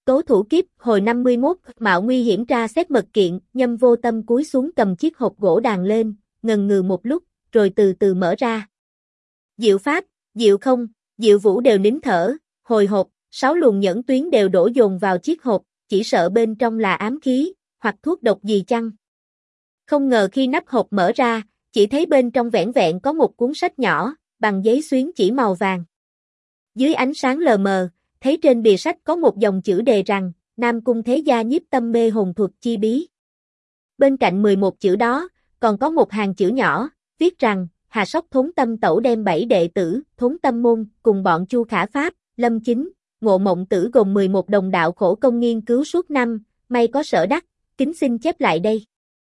Tố thủ kiếp, hồi 51, mạo nguy hiểm tra xét mật kiện, Nhâm Vô Tâm cúi xuống cầm chiếc hộp gỗ đàn lên, ngần ngừ một lúc, rồi từ từ mở ra. Diệu Pháp, Diệu Không, Diệu Vũ đều nín thở, hồi hộp, 6 luồng nhẫn tuyến đều đổ dồn vào chiếc hộp, chỉ sợ bên trong là ám khí, hoặc thuốc độc gì chăng. Không ngờ khi nắp hộp mở ra, chỉ thấy bên trong vẻn vẹn có một cuốn sách nhỏ, bằng giấy xuyến chỉ màu vàng. Dưới ánh sáng lờ mờ, thấy trên bìa sách có một dòng chữ đề rằng, Nam Cung Thế Gia nhiếp tâm mê hồn thuật chi bí. Bên cạnh 11 chữ đó, còn có một hàng chữ nhỏ, viết rằng, Hà Sóc Thốn Tâm Tẩu đem 7 đệ tử, Thốn Tâm Môn, cùng bọn Chu Khả Pháp, Lâm Chính, Ngộ Mộng Tử gồm 11 đồng đạo khổ công nghiên cứu suốt năm, may có sở đắc, kính xin chép lại đây.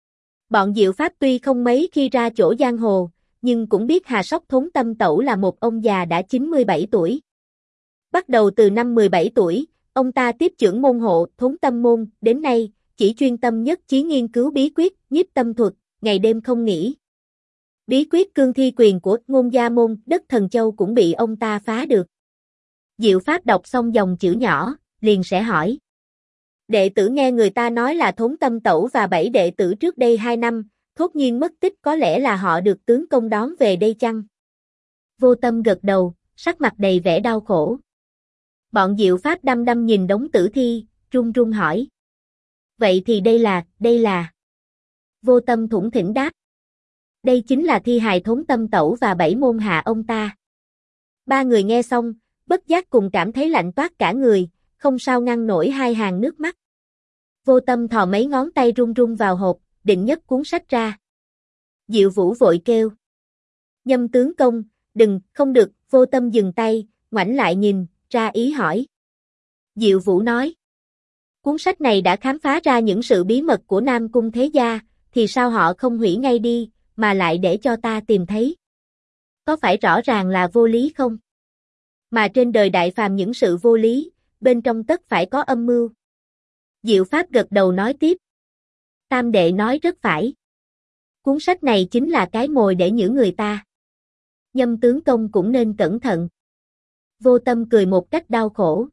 Bọn Diệu Pháp tuy không mấy khi ra chỗ giang hồ, nhưng cũng biết Hà Sóc Thốn Tâm Tẩu là một ông già đã 97 tuổi. Bắt đầu từ năm 17 tuổi, ông ta tiếp chưởng môn hộ Thốn Tâm Môn, đến nay, chỉ chuyên tâm nhất chí nghiên cứu bí quyết, nhiếp tâm thuật, ngày đêm không nghỉ. Bí quyết cương thi quyền của Ngôn Gia Môn, đất Thần Châu cũng bị ông ta phá được. Diệu Pháp đọc xong dòng chữ nhỏ, liền sẽ hỏi. Đệ tử nghe người ta nói là Thốn Tâm Tẩu và 7 đệ tử trước đây 2 năm, thốt nhiên mất tích, có lẽ là họ được tướng công đón về đây chăng? Vô Tâm gật đầu, sắc mặt đầy vẻ đau khổ. Bọn Diệu Pháp đăm đăm nhìn đống tử thi, run run hỏi. Vậy thì đây là... Vô Tâm thủng thỉnh đáp. Đây chính là thi hài Thốn Tâm Tẩu và 7 môn hạ ông ta. Ba người nghe xong, bất giác cùng cảm thấy lạnh toát cả người, không sao ngăn nổi hai hàng nước mắt. Vô Tâm thò mấy ngón tay run run vào hộp, định nhấc cuốn sách ra. Diệu Vũ vội kêu. Nhâm tướng công, đừng, không được, Vô Tâm dừng tay, ngoảnh lại nhìn, ra ý hỏi. Diệu Vũ nói. Cuốn sách này đã khám phá ra những sự bí mật của Nam Cung Thế Gia, thì sao họ không hủy ngay đi, mà lại để cho ta tìm thấy? Có phải rõ ràng là vô lý không? Mà trên đời đại phàm những sự vô lý, bên trong tất phải có âm mưu. Diệu Pháp gật đầu nói tiếp. Tam đệ nói rất phải. Cuốn sách này chính là cái mồi để nhử người ta. Nhâm tướng công cũng nên cẩn thận. Vô Tâm cười một cách đau khổ.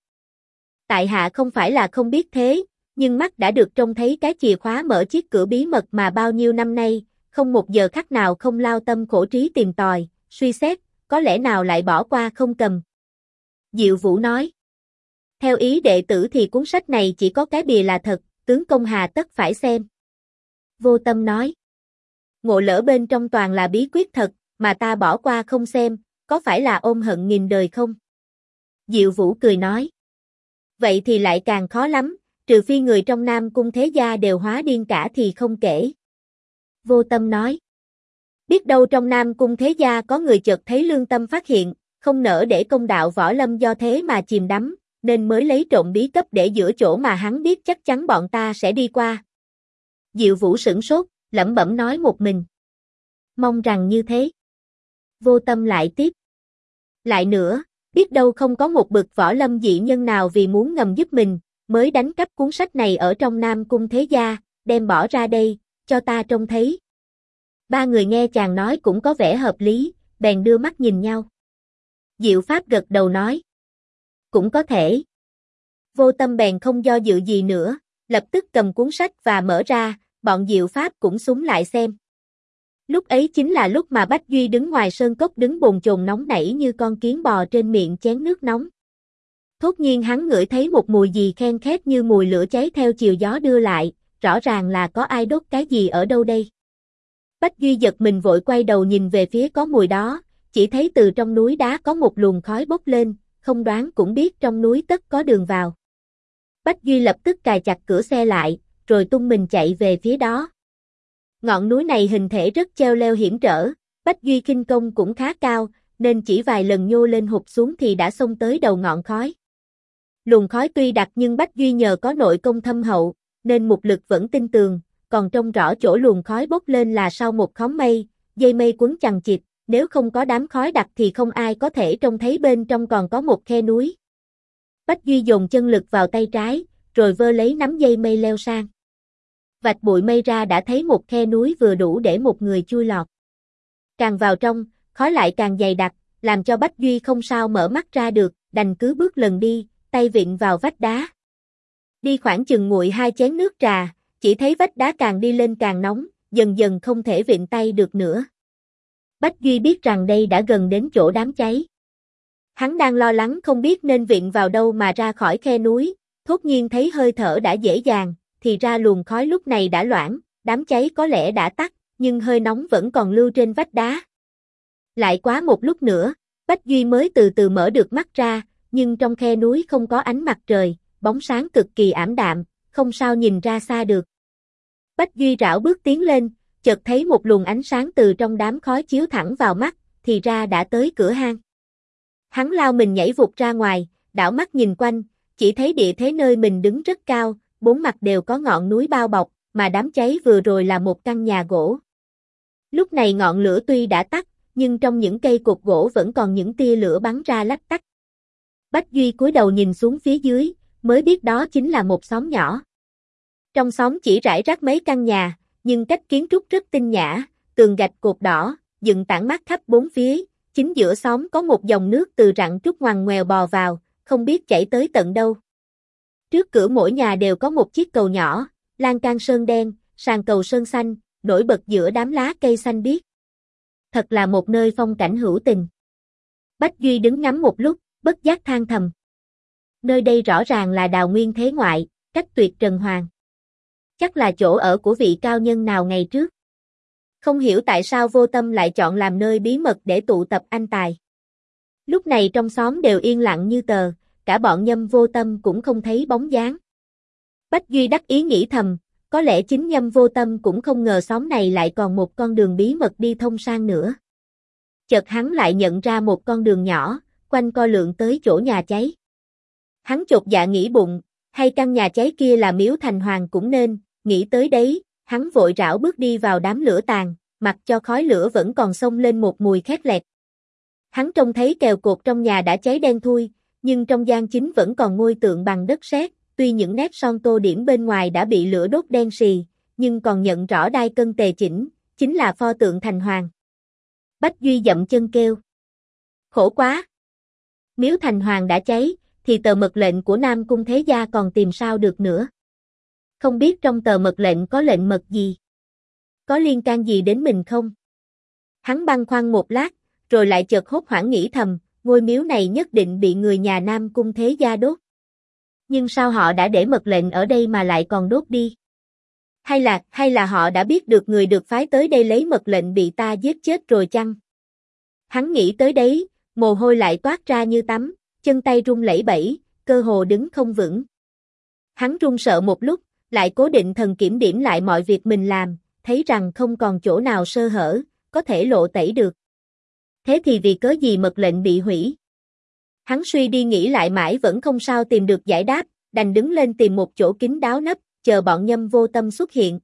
Tại hạ không phải là không biết thế, nhưng mắt đã được trông thấy cái chìa khóa mở chiếc cửa bí mật mà bao nhiêu năm nay, không một giờ khắc nào không lao tâm khổ trí tìm tòi, suy xét, có lẽ nào lại bỏ qua không cầm. Diệu Vũ nói. Theo ý đệ tử thì cuốn sách này chỉ có cái bìa là thật, tướng công hà tất phải xem. Vô Tâm nói. Ngộ lỡ bên trong toàn là bí quyết thật, mà ta bỏ qua không xem, có phải là ôm hận nghìn đời không? Diệu Vũ cười nói. Vậy thì lại càng khó lắm, trừ phi người trong Nam Cung Thế Gia đều hóa điên cả thì không kể. Vô Tâm nói. Biết đâu trong Nam Cung Thế Gia có người chợt thấy lương tâm phát hiện, không nỡ để công đạo võ lâm do thế mà chìm đắm, nên mới lấy trộm bí cấp để giữa chỗ mà hắn biết chắc chắn bọn ta sẽ đi qua. Diệu Vũ sửng sốt, lẩm bẩm nói một mình. Mong rằng như thế. Vô Tâm lại tiếp. Lại nữa, biết đâu không có một bậc võ lâm dị nhân nào vì muốn ngầm giúp mình, mới đánh cắp cuốn sách này ở trong Nam Cung Thế Gia, đem bỏ ra đây, cho ta trông thấy. Ba người nghe chàng nói cũng có vẻ hợp lý, bèn đưa mắt nhìn nhau. Diệu Pháp gật đầu nói. Cũng có thể. Vô Tâm bèn không do dự gì nữa, lập tức cầm cuốn sách và mở ra, bọn Diệu Pháp cũng súng lại xem. Lúc ấy chính là lúc mà Bách Duy đứng ngoài sơn cốc đứng bồn chồn nóng nảy như con kiến bò trên miệng chén nước nóng. Thốt nhiên hắn ngửi thấy một mùi gì khen khét như mùi lửa cháy theo chiều gió đưa lại, rõ ràng là có ai đốt cái gì ở đâu đây. Bách Duy giật mình vội quay đầu nhìn về phía có mùi đó, chỉ thấy từ trong núi đá có một luồng khói bốc lên, không đoán cũng biết trong núi tất có đường vào. Bách Duy lập tức cài chặt cửa xe lại, rồi tung mình chạy về phía đó. Ngọn núi này hình thể rất cheo leo hiểm trở, Bách Duy khinh công cũng khá cao, nên chỉ vài lần nhô lên hụt xuống thì đã xông tới đầu ngọn khói. Luồng khói tuy đặc nhưng Bách Duy nhờ có nội công thâm hậu, nên mục lực vẫn tinh tường, còn trông rõ chỗ luồng khói bốc lên là sau một khóm mây, dây mây quấn chằng chịt, nếu không có đám khói đặc thì không ai có thể trông thấy bên trong còn có một khe núi. Bách Duy dồn chân lực vào tay trái, rồi vơ lấy nắm dây mây leo sang. Vạch bụi mây ra đã thấy một khe núi vừa đủ để một người chui lọt. Càng vào trong, khói lại càng dày đặc, làm cho Bách Duy không sao mở mắt ra được, đành cứ bước lần đi, tay vịn vào vách đá. Đi khoảng chừng nguội 2 chén nước trà, chỉ thấy vách đá càng đi lên càng nóng, dần dần không thể vịn tay được nữa. Bách Duy biết rằng đây đã gần đến chỗ đám cháy. Hắn đang lo lắng không biết nên vịn vào đâu mà ra khỏi khe núi, thốt nhiên thấy hơi thở đã dễ dàng, thì ra luồng khói lúc này đã loãng, đám cháy có lẽ đã tắt, nhưng hơi nóng vẫn còn lưu trên vách đá. Lại quá một lúc nữa, Bách Duy mới từ từ mở được mắt ra, nhưng trong khe núi không có ánh mặt trời, bóng sáng cực kỳ ảm đạm, không sao nhìn ra xa được. Bách Duy rảo bước tiến lên, chợt thấy một luồng ánh sáng từ trong đám khói chiếu thẳng vào mắt, thì ra đã tới cửa hang. Hắn lao mình nhảy vụt ra ngoài, đảo mắt nhìn quanh, chỉ thấy địa thế nơi mình đứng rất cao, bốn mặt đều có ngọn núi bao bọc, mà đám cháy vừa rồi là một căn nhà gỗ. Lúc này ngọn lửa tuy đã tắt, nhưng trong những cây cột gỗ vẫn còn những tia lửa bắn ra lách tách. Bách Duy cúi đầu nhìn xuống phía dưới, mới biết đó chính là một xóm nhỏ. Trong xóm chỉ rải rác mấy căn nhà, nhưng cách kiến trúc rất tinh nhã, tường gạch cột đỏ, dựng tản mát khắp bốn phía, chính giữa xóm có một dòng nước từ rặng trúc ngoằn ngoèo bò vào, không biết chảy tới tận đâu. Trước cửa mỗi nhà đều có một chiếc cầu nhỏ, lan can sơn đen, sàn cầu sơn xanh, nổi bật giữa đám lá cây xanh biếc. Thật là một nơi phong cảnh hữu tình. Bách Duy đứng ngắm một lúc, bất giác than thầm. Nơi đây rõ ràng là Đào Nguyên thế ngoại, cách tuyệt trần hoàng. Chắc là chỗ ở của vị cao nhân nào ngày trước. Không hiểu tại sao Vô Tâm lại chọn làm nơi bí mật để tụ tập anh tài. Lúc này trong xóm đều yên lặng như tờ, cả bọn Nhâm Vô Tâm cũng không thấy bóng dáng. Bách Duy đắc ý nghĩ thầm, có lẽ chính Nhâm Vô Tâm cũng không ngờ xóm này lại còn một con đường bí mật đi thông sang nữa. Chợt hắn lại nhận ra một con đường nhỏ, quanh co lượn tới chỗ nhà cháy. Hắn chột dạ nghĩ bụng, hay căn nhà cháy kia là miếu thành hoàng cũng nên, nghĩ tới đấy, hắn vội rảo bước đi vào đám lửa tàn, mặc cho khói lửa vẫn còn xông lên một mùi khét lẹt. Hắn trông thấy kèo cột trong nhà đã cháy đen thui, nhưng trong gian chính vẫn còn ngôi tượng bằng đất sét, tuy những nét son tô điểm bên ngoài đã bị lửa đốt đen sì, nhưng còn nhận rõ đai cân tề chỉnh, chính là pho tượng thành hoàng. Bách Duy dậm chân kêu. Khổ quá! Miếu thành hoàng đã cháy, thì tờ mật lệnh của Nam Cung Thế Gia còn tìm sao được nữa. Không biết trong tờ mật lệnh có lệnh mật gì? Có liên can gì đến mình không? Hắn băn khoăn một lát, rồi lại chợt hốt hoảng nghĩ thầm, ngôi miếu này nhất định bị người nhà Nam Cung Thế Gia đốt. Nhưng sao họ đã để mật lệnh ở đây mà lại còn đốt đi? Hay là họ đã biết được người được phái tới đây lấy mật lệnh bị ta giết chết rồi chăng? Hắn nghĩ tới đấy, mồ hôi lại toát ra như tắm, chân tay run lẩy bẩy, cơ hồ đứng không vững. Hắn run sợ một lúc, lại cố định thần kiểm điểm lại mọi việc mình làm, thấy rằng không còn chỗ nào sơ hở, có thể lộ tẩy được. Thế thì vì cớ gì mật lệnh bị hủy? Hắn suy đi nghĩ lại mãi vẫn không sao tìm được giải đáp, đành đứng lên tìm một chỗ kín đáo nấp, chờ bọn Nhâm Vô Tâm xuất hiện.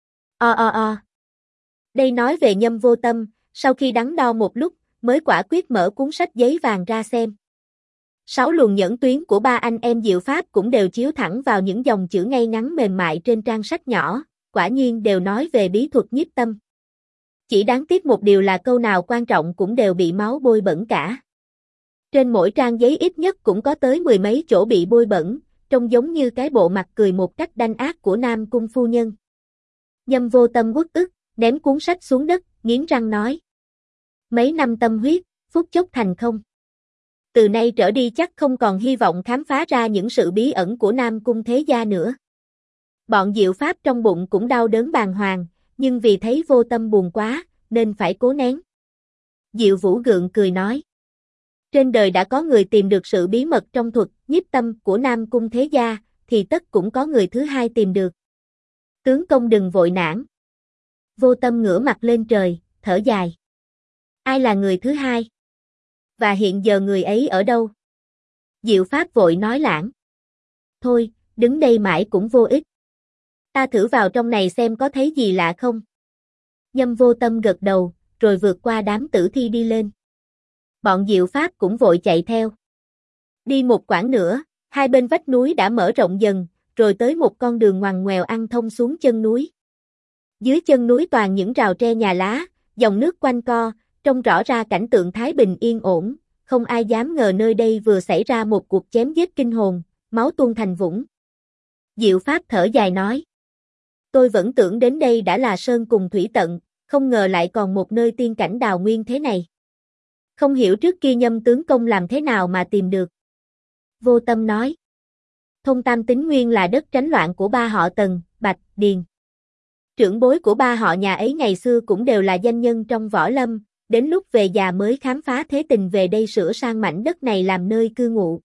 Đây nói về Nhâm Vô Tâm, sau khi đắn đo một lúc, mới quả quyết mở cuốn sách giấy vàng ra xem. 6 luồng nhẫn tuyến của ba anh em Diệu Pháp cũng đều chiếu thẳng vào những dòng chữ ngay ngắn mềm mại trên trang sách nhỏ, quả nhiên đều nói về bí thuật nhiếp tâm. Chỉ đáng tiếc một điều là câu nào quan trọng cũng đều bị máu bôi bẩn cả. Trên mỗi trang giấy ít nhất cũng có tới 10 mấy chỗ bị bôi bẩn, trông giống như cái bộ mặt cười một cách đanh ác của Nam Cung phu nhân. Nhâm Vô Tâm uất ức, ném cuốn sách xuống đất, nghiến răng nói. Mấy năm tâm huyết, phút chốc thành không. Từ nay trở đi chắc không còn hy vọng khám phá ra những sự bí ẩn của Nam Cung Thế Gia nữa. Bọn Diệu Pháp trong bụng cũng đau đớn bàng hoàng, nhưng vì thấy Vô Tâm buồn quá, nên phải cố nén. Diệu Vũ gượng cười nói. Trên đời đã có người tìm được sự bí mật trong thuật nhiếp tâm của Nam Cung Thế Gia, thì tất cũng có người thứ hai tìm được. Tướng công đừng vội nản. Vô Tâm ngửa mặt lên trời, thở dài. Ai là người thứ hai? Và hiện giờ người ấy ở đâu? Diệu Pháp vội nói lãng. Thôi, đứng đây mãi cũng vô ích. Ta thử vào trong này xem có thấy gì lạ không? Nhâm Vô Tâm gật đầu, rồi vượt qua đám tử thi đi lên. Bọn Diệu Pháp cũng vội chạy theo. Đi một quãng nữa, hai bên vách núi đã mở rộng dần, rồi tới một con đường ngoằn ngoèo ăn thông xuống chân núi. Dưới chân núi toàn những rào tre nhà lá, dòng nước quanh co, trông rõ ra cảnh tượng thái bình yên ổn, không ai dám ngờ nơi đây vừa xảy ra một cuộc chém giết kinh hồn, máu tuôn thành vũng. Diệu Pháp thở dài nói. Tôi vẫn tưởng đến đây đã là sơn cùng thủy tận, không ngờ lại còn một nơi tiên cảnh đào nguyên thế này. Không hiểu trước kia Nhâm tướng công làm thế nào mà tìm được. Vô Tâm nói. Thôn Tam Tính nguyên là đất tránh loạn của ba họ Tần, Bạch, Điền. Trưởng bối của ba họ nhà ấy ngày xưa cũng đều là danh nhân trong võ lâm, đến lúc về già mới khám phá thế tình về đây sửa sang mảnh đất này làm nơi cư ngụ.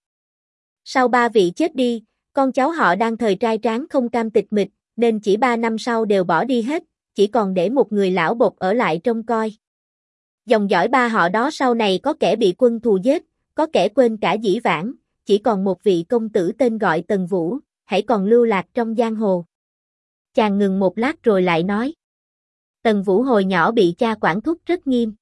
Sau ba vị chết đi, con cháu họ đang thời trai tráng không cam tịch mịch, nên chỉ 3 năm sau đều bỏ đi hết, chỉ còn để một người lão bột ở lại trông coi. Dòng dõi ba họ đó sau này có kẻ bị quân thù giết, có kẻ quên cả dĩ vãng, chỉ còn một vị công tử tên gọi Tần Vũ, hãy còn lưu lạc trong giang hồ. Chàng ngừng một lát rồi lại nói. Tần Vũ hồi nhỏ bị cha quản thúc rất nghiêm.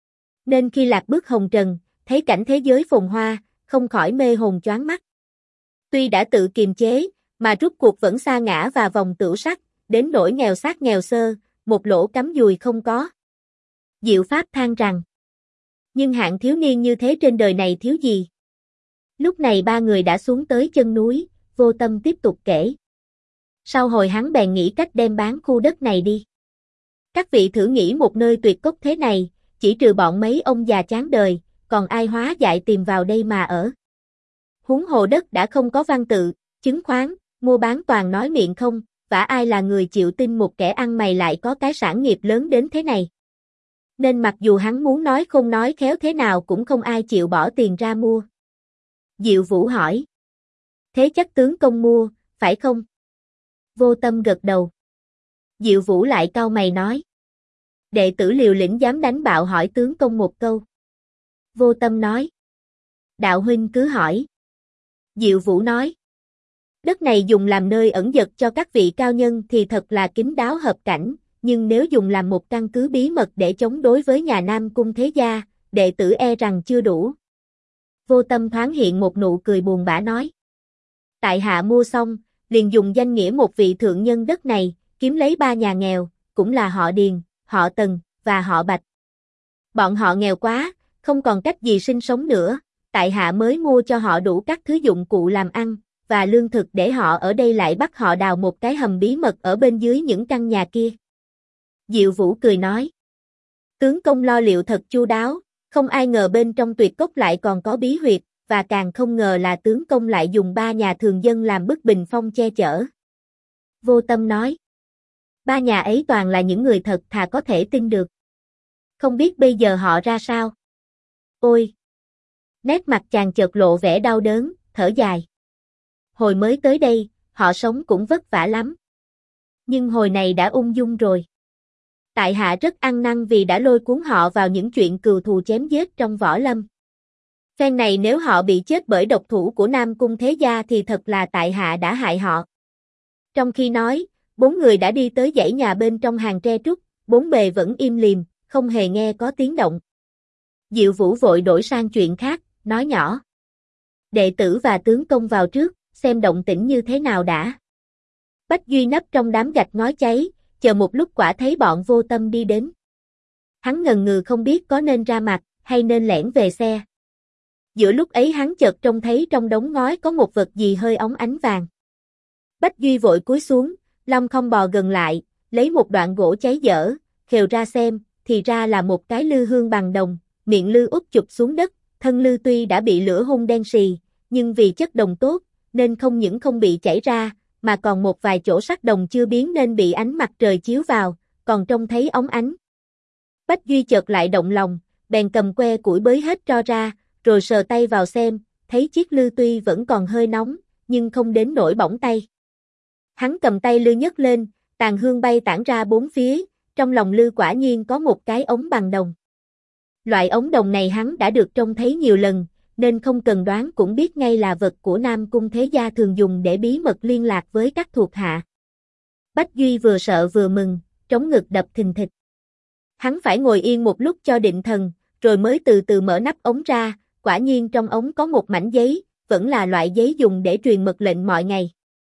Nên khi lạc bước hồng trần, thấy cảnh thế giới phồn hoa, không khỏi mê hồn choáng mắt. Tuy đã tự kiềm chế, mà rút cuộc vẫn sa ngã vào vòng tửu sắc, đến nỗi nghèo xác nghèo xơ, một lỗ cắm dùi không có. Diệu Pháp than rằng. Nhưng hạng thiếu niên như thế trên đời này thiếu gì? Lúc này ba người đã xuống tới chân núi, Vô Tâm tiếp tục kể. Sau hồi hắn bèn nghĩ cách đem bán khu đất này đi. Các vị thử nghĩ một nơi tuyệt cốc thế này, chỉ trừ bọn mấy ông già chán đời, còn ai hóa dại tìm vào đây mà ở. Huống hồ đất đã không có văn tự, chứng khoán, mua bán toàn nói miệng không, vả ai là người chịu tin một kẻ ăn mày lại có cái sản nghiệp lớn đến thế này. Nên mặc dù hắn muốn nói không nói khéo thế nào cũng không ai chịu bỏ tiền ra mua. Diệu Vũ hỏi. Thế chắc tướng công mua, phải không? Vô Tâm gật đầu. Diệu Vũ lại cau mày nói. Đệ tử liều lĩnh dám đánh bạo hỏi tướng công một câu. Vô Tâm nói. Đạo huynh cứ hỏi. Diệu Vũ nói. Đất này dùng làm nơi ẩn dật cho các vị cao nhân thì thật là kín đáo hợp cảnh, nhưng nếu dùng làm một căn cứ bí mật để chống đối với nhà Nam Cung thế gia, đệ tử e rằng chưa đủ. Vô Tâm thoáng hiện một nụ cười buồn bã nói. Tại hạ mua xong, liền dùng danh nghĩa một vị thượng nhân đất này, kiếm lấy 3 nhà nghèo, cũng là họ Điền, họ Tần, và họ Bạch. Bọn họ nghèo quá, không còn cách gì sinh sống nữa, tại hạ mới mua cho họ đủ các thứ dụng cụ làm ăn, và lương thực để họ ở đây lại bắt họ đào một cái hầm bí mật ở bên dưới những căn nhà kia. Diệu Vũ cười nói. Tướng công lo liệu thật chu đáo, không ai ngờ bên trong tuyệt cốc lại còn có bí huyệt, và càng không ngờ là tướng công lại dùng 3 nhà thường dân làm bức bình phong che chở. Vô Tâm nói. 3 nhà ấy toàn là những người thật thà có thể tin được. Không biết bây giờ họ ra sao? Ôi! Nét mặt chàng chợt lộ vẻ đau đớn, thở dài. Hồi mới tới đây, họ sống cũng vất vả lắm. Nhưng hồi này đã ung dung rồi. Tại hạ rất ăn năn vì đã lôi cuốn họ vào những chuyện cừu thù chém giết trong võ lâm. Phen này nếu họ bị chết bởi độc thủ của Nam Cung thế gia thì thật là tại hạ đã hại họ. Trong khi nói, 4 người đã đi tới dãy nhà bên trong hàng tre trúc, 4 bề vẫn im lìm, không hề nghe có tiếng động. Diệu Vũ vội đổi sang chuyện khác, nói nhỏ. Đệ tử và tướng công vào trước, xem động tĩnh như thế nào đã. Bách Duy nấp trong đám gạch ngói cháy, chờ một lúc quả thấy bọn Vô Tâm đi đến. Hắn ngần ngừ không biết có nên ra mặt, hay nên lẻn về xe. Giữa lúc ấy hắn chợt trông thấy trong đống ngói có một vật gì hơi óng ánh vàng. Bách Duy vội cúi xuống, long không bò gần lại, lấy một đoạn gỗ cháy dở, khều ra xem, thì ra là một cái lư hương bằng đồng, miệng lư úp chụp xuống đất, thân lư tuy đã bị lửa hun đen sì, nhưng vì chất đồng tốt, nên không những không bị chảy ra, mà còn một vài chỗ sắc đồng chưa biến nên bị ánh mặt trời chiếu vào, còn trông thấy óng ánh. Bách Duy chợt lại động lòng, bèn cầm que củi bới hết tro ra, rồi sờ tay vào xem, thấy chiếc lư tuy vẫn còn hơi nóng, nhưng không đến nỗi bỏng tay. Hắn cầm tay lư nhấc lên, tàn hương bay tản ra bốn phía, trong lòng lư quả nhiên có một cái ống bằng đồng. Loại ống đồng này hắn đã được trông thấy nhiều lần, nên không cần đoán cũng biết ngay là vật của Nam Cung thế gia thường dùng để bí mật liên lạc với các thuộc hạ. Bách Duy vừa sợ vừa mừng, trống ngực đập thình thịch. Hắn phải ngồi yên một lúc cho định thần, rồi mới từ từ mở nắp ống ra, quả nhiên trong ống có một mảnh giấy, vẫn là loại giấy dùng để truyền mật lệnh mọi ngày.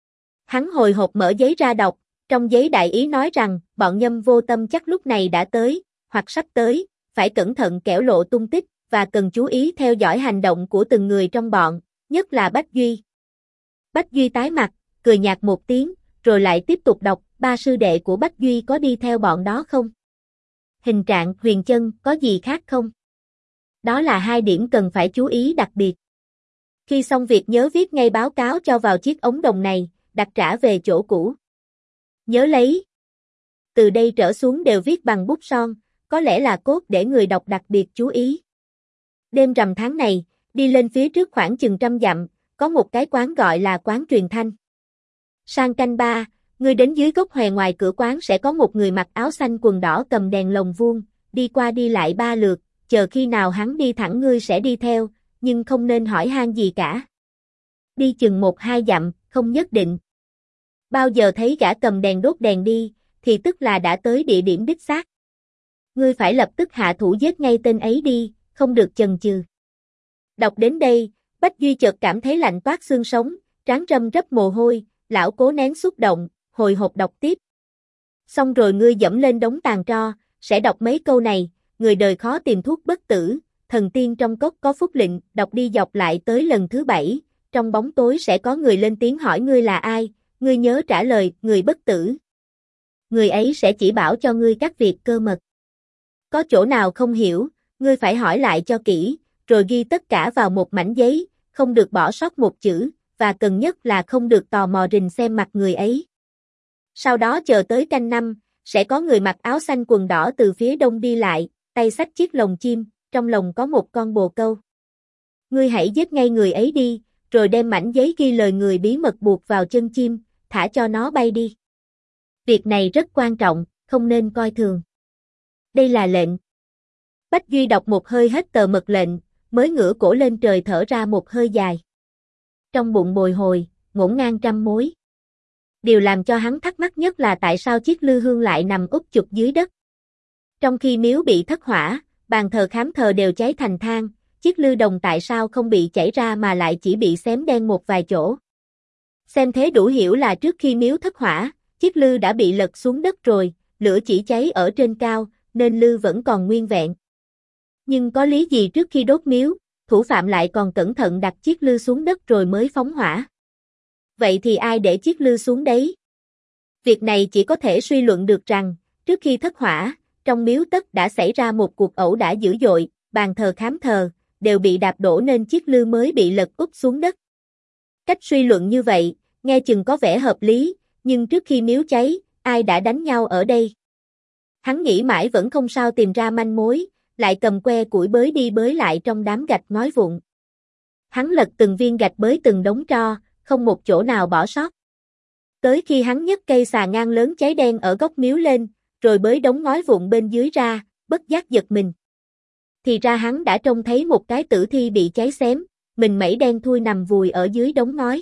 Hắn hồi hộp mở giấy ra đọc, trong giấy đại ý nói rằng bọn Nhâm Vô Tâm chắc lúc này đã tới, hoặc sắp tới, phải cẩn thận kẻo lộ tung tích, và cần chú ý theo dõi hành động của từng người trong bọn, nhất là Bách Duy. Bách Duy tái mặt, cười nhạt một tiếng, rồi lại tiếp tục đọc, ba sư đệ của Bách Duy có đi theo bọn đó không? Hình trạng, huyền chân, có gì khác không? Đó là hai điểm cần phải chú ý đặc biệt. Khi xong việc nhớ viết ngay báo cáo cho vào chiếc ống đồng này, đặt trả về chỗ cũ. Nhớ lấy. Từ đây trở xuống đều viết bằng bút son, có lẽ là cốt để người đọc đặc biệt chú ý. Đêm rằm tháng này, đi lên phía trước khoảng chừng 100 dặm, có một cái quán gọi là quán Truyền Thanh. Sang canh 3, ngươi đến dưới gốc hòe ngoài cửa quán sẽ có một người mặc áo xanh quần đỏ cầm đèn lồng vuông, đi qua đi lại 3 lượt, chờ khi nào hắn đi thẳng ngươi sẽ đi theo, nhưng không nên hỏi han gì cả. Đi chừng 1-2 dặm, không nhất định. Bao giờ thấy gã cầm đèn đốt đèn đi, thì tức là đã tới địa điểm đích xác. Ngươi phải lập tức hạ thủ giết ngay tên ấy đi, không được chần chừ. Đọc đến đây, Bách Duy chợt cảm thấy lạnh toát xương sống, trán râm rấp mồ hôi, lão cố nén xúc động, hồi hộp đọc tiếp. Xong rồi ngươi dẫm lên đống tàn tro, sẽ đọc mấy câu này, người đời khó tìm thuốc bất tử, thần tiên trong cốc có phúc lệnh, đọc đi dọc lại tới lần thứ 7, trong bóng tối sẽ có người lên tiếng hỏi ngươi là ai, ngươi nhớ trả lời, người bất tử. Người ấy sẽ chỉ bảo cho ngươi các việc cơ mật. Có chỗ nào không hiểu, ngươi phải hỏi lại cho kỹ, rồi ghi tất cả vào một mảnh giấy, không được bỏ sót một chữ, và cần nhất là không được tò mò rình xem mặt người ấy. Sau đó chờ tới canh 5, sẽ có người mặc áo xanh quần đỏ từ phía đông đi lại, tay xách chiếc lồng chim, trong lồng có một con bồ câu. Ngươi hãy giết ngay người ấy đi, rồi đem mảnh giấy ghi lời người bí mật buộc vào chân chim, thả cho nó bay đi. Việc này rất quan trọng, không nên coi thường. Đây là lệnh. Bách Duy đọc một hơi hết tờ mật lệnh, mới ngửa cổ lên trời thở ra một hơi dài. Trong bụng bồi hồi, ngổn ngang trăm mối. Điều làm cho hắn thắc mắc nhất là tại sao chiếc lư hương lại nằm úp chụp dưới đất. Trong khi miếu bị thất hỏa, bàn thờ khám thờ đều cháy thành than, chiếc lư đồng tại sao không bị chảy ra mà lại chỉ bị xém đen một vài chỗ. Xem thế đủ hiểu là trước khi miếu thất hỏa, chiếc lư đã bị lật xuống đất rồi, lửa chỉ cháy ở trên cao, nên lư vẫn còn nguyên vẹn. Nhưng có lý gì trước khi đốt miếu, thủ phạm lại còn cẩn thận đặt chiếc lư xuống đất rồi mới phóng hỏa? Vậy thì ai để chiếc lư xuống đấy? Việc này chỉ có thể suy luận được rằng, trước khi thất hỏa, trong miếu tất đã xảy ra một cuộc ẩu đả dữ dội, bàn thờ khám thờ, đều bị đạp đổ nên chiếc lư mới bị lật úp xuống đất. Cách suy luận như vậy, nghe chừng có vẻ hợp lý, nhưng trước khi miếu cháy, ai đã đánh nhau ở đây? Hắn nghĩ mãi vẫn không sao tìm ra manh mối, lại cầm que củi bới đi bới lại trong đám gạch ngói vụn. Hắn lật từng viên gạch bới từng đống tro, không một chỗ nào bỏ sót. Tới khi hắn nhấc cây xà ngang lớn cháy đen ở góc miếu lên, rồi bới đống ngói vụn bên dưới ra, bất giác giật mình. Thì ra hắn đã trông thấy một cái tử thi bị cháy xém, mình mẩy đen thui nằm vùi ở dưới đống ngói.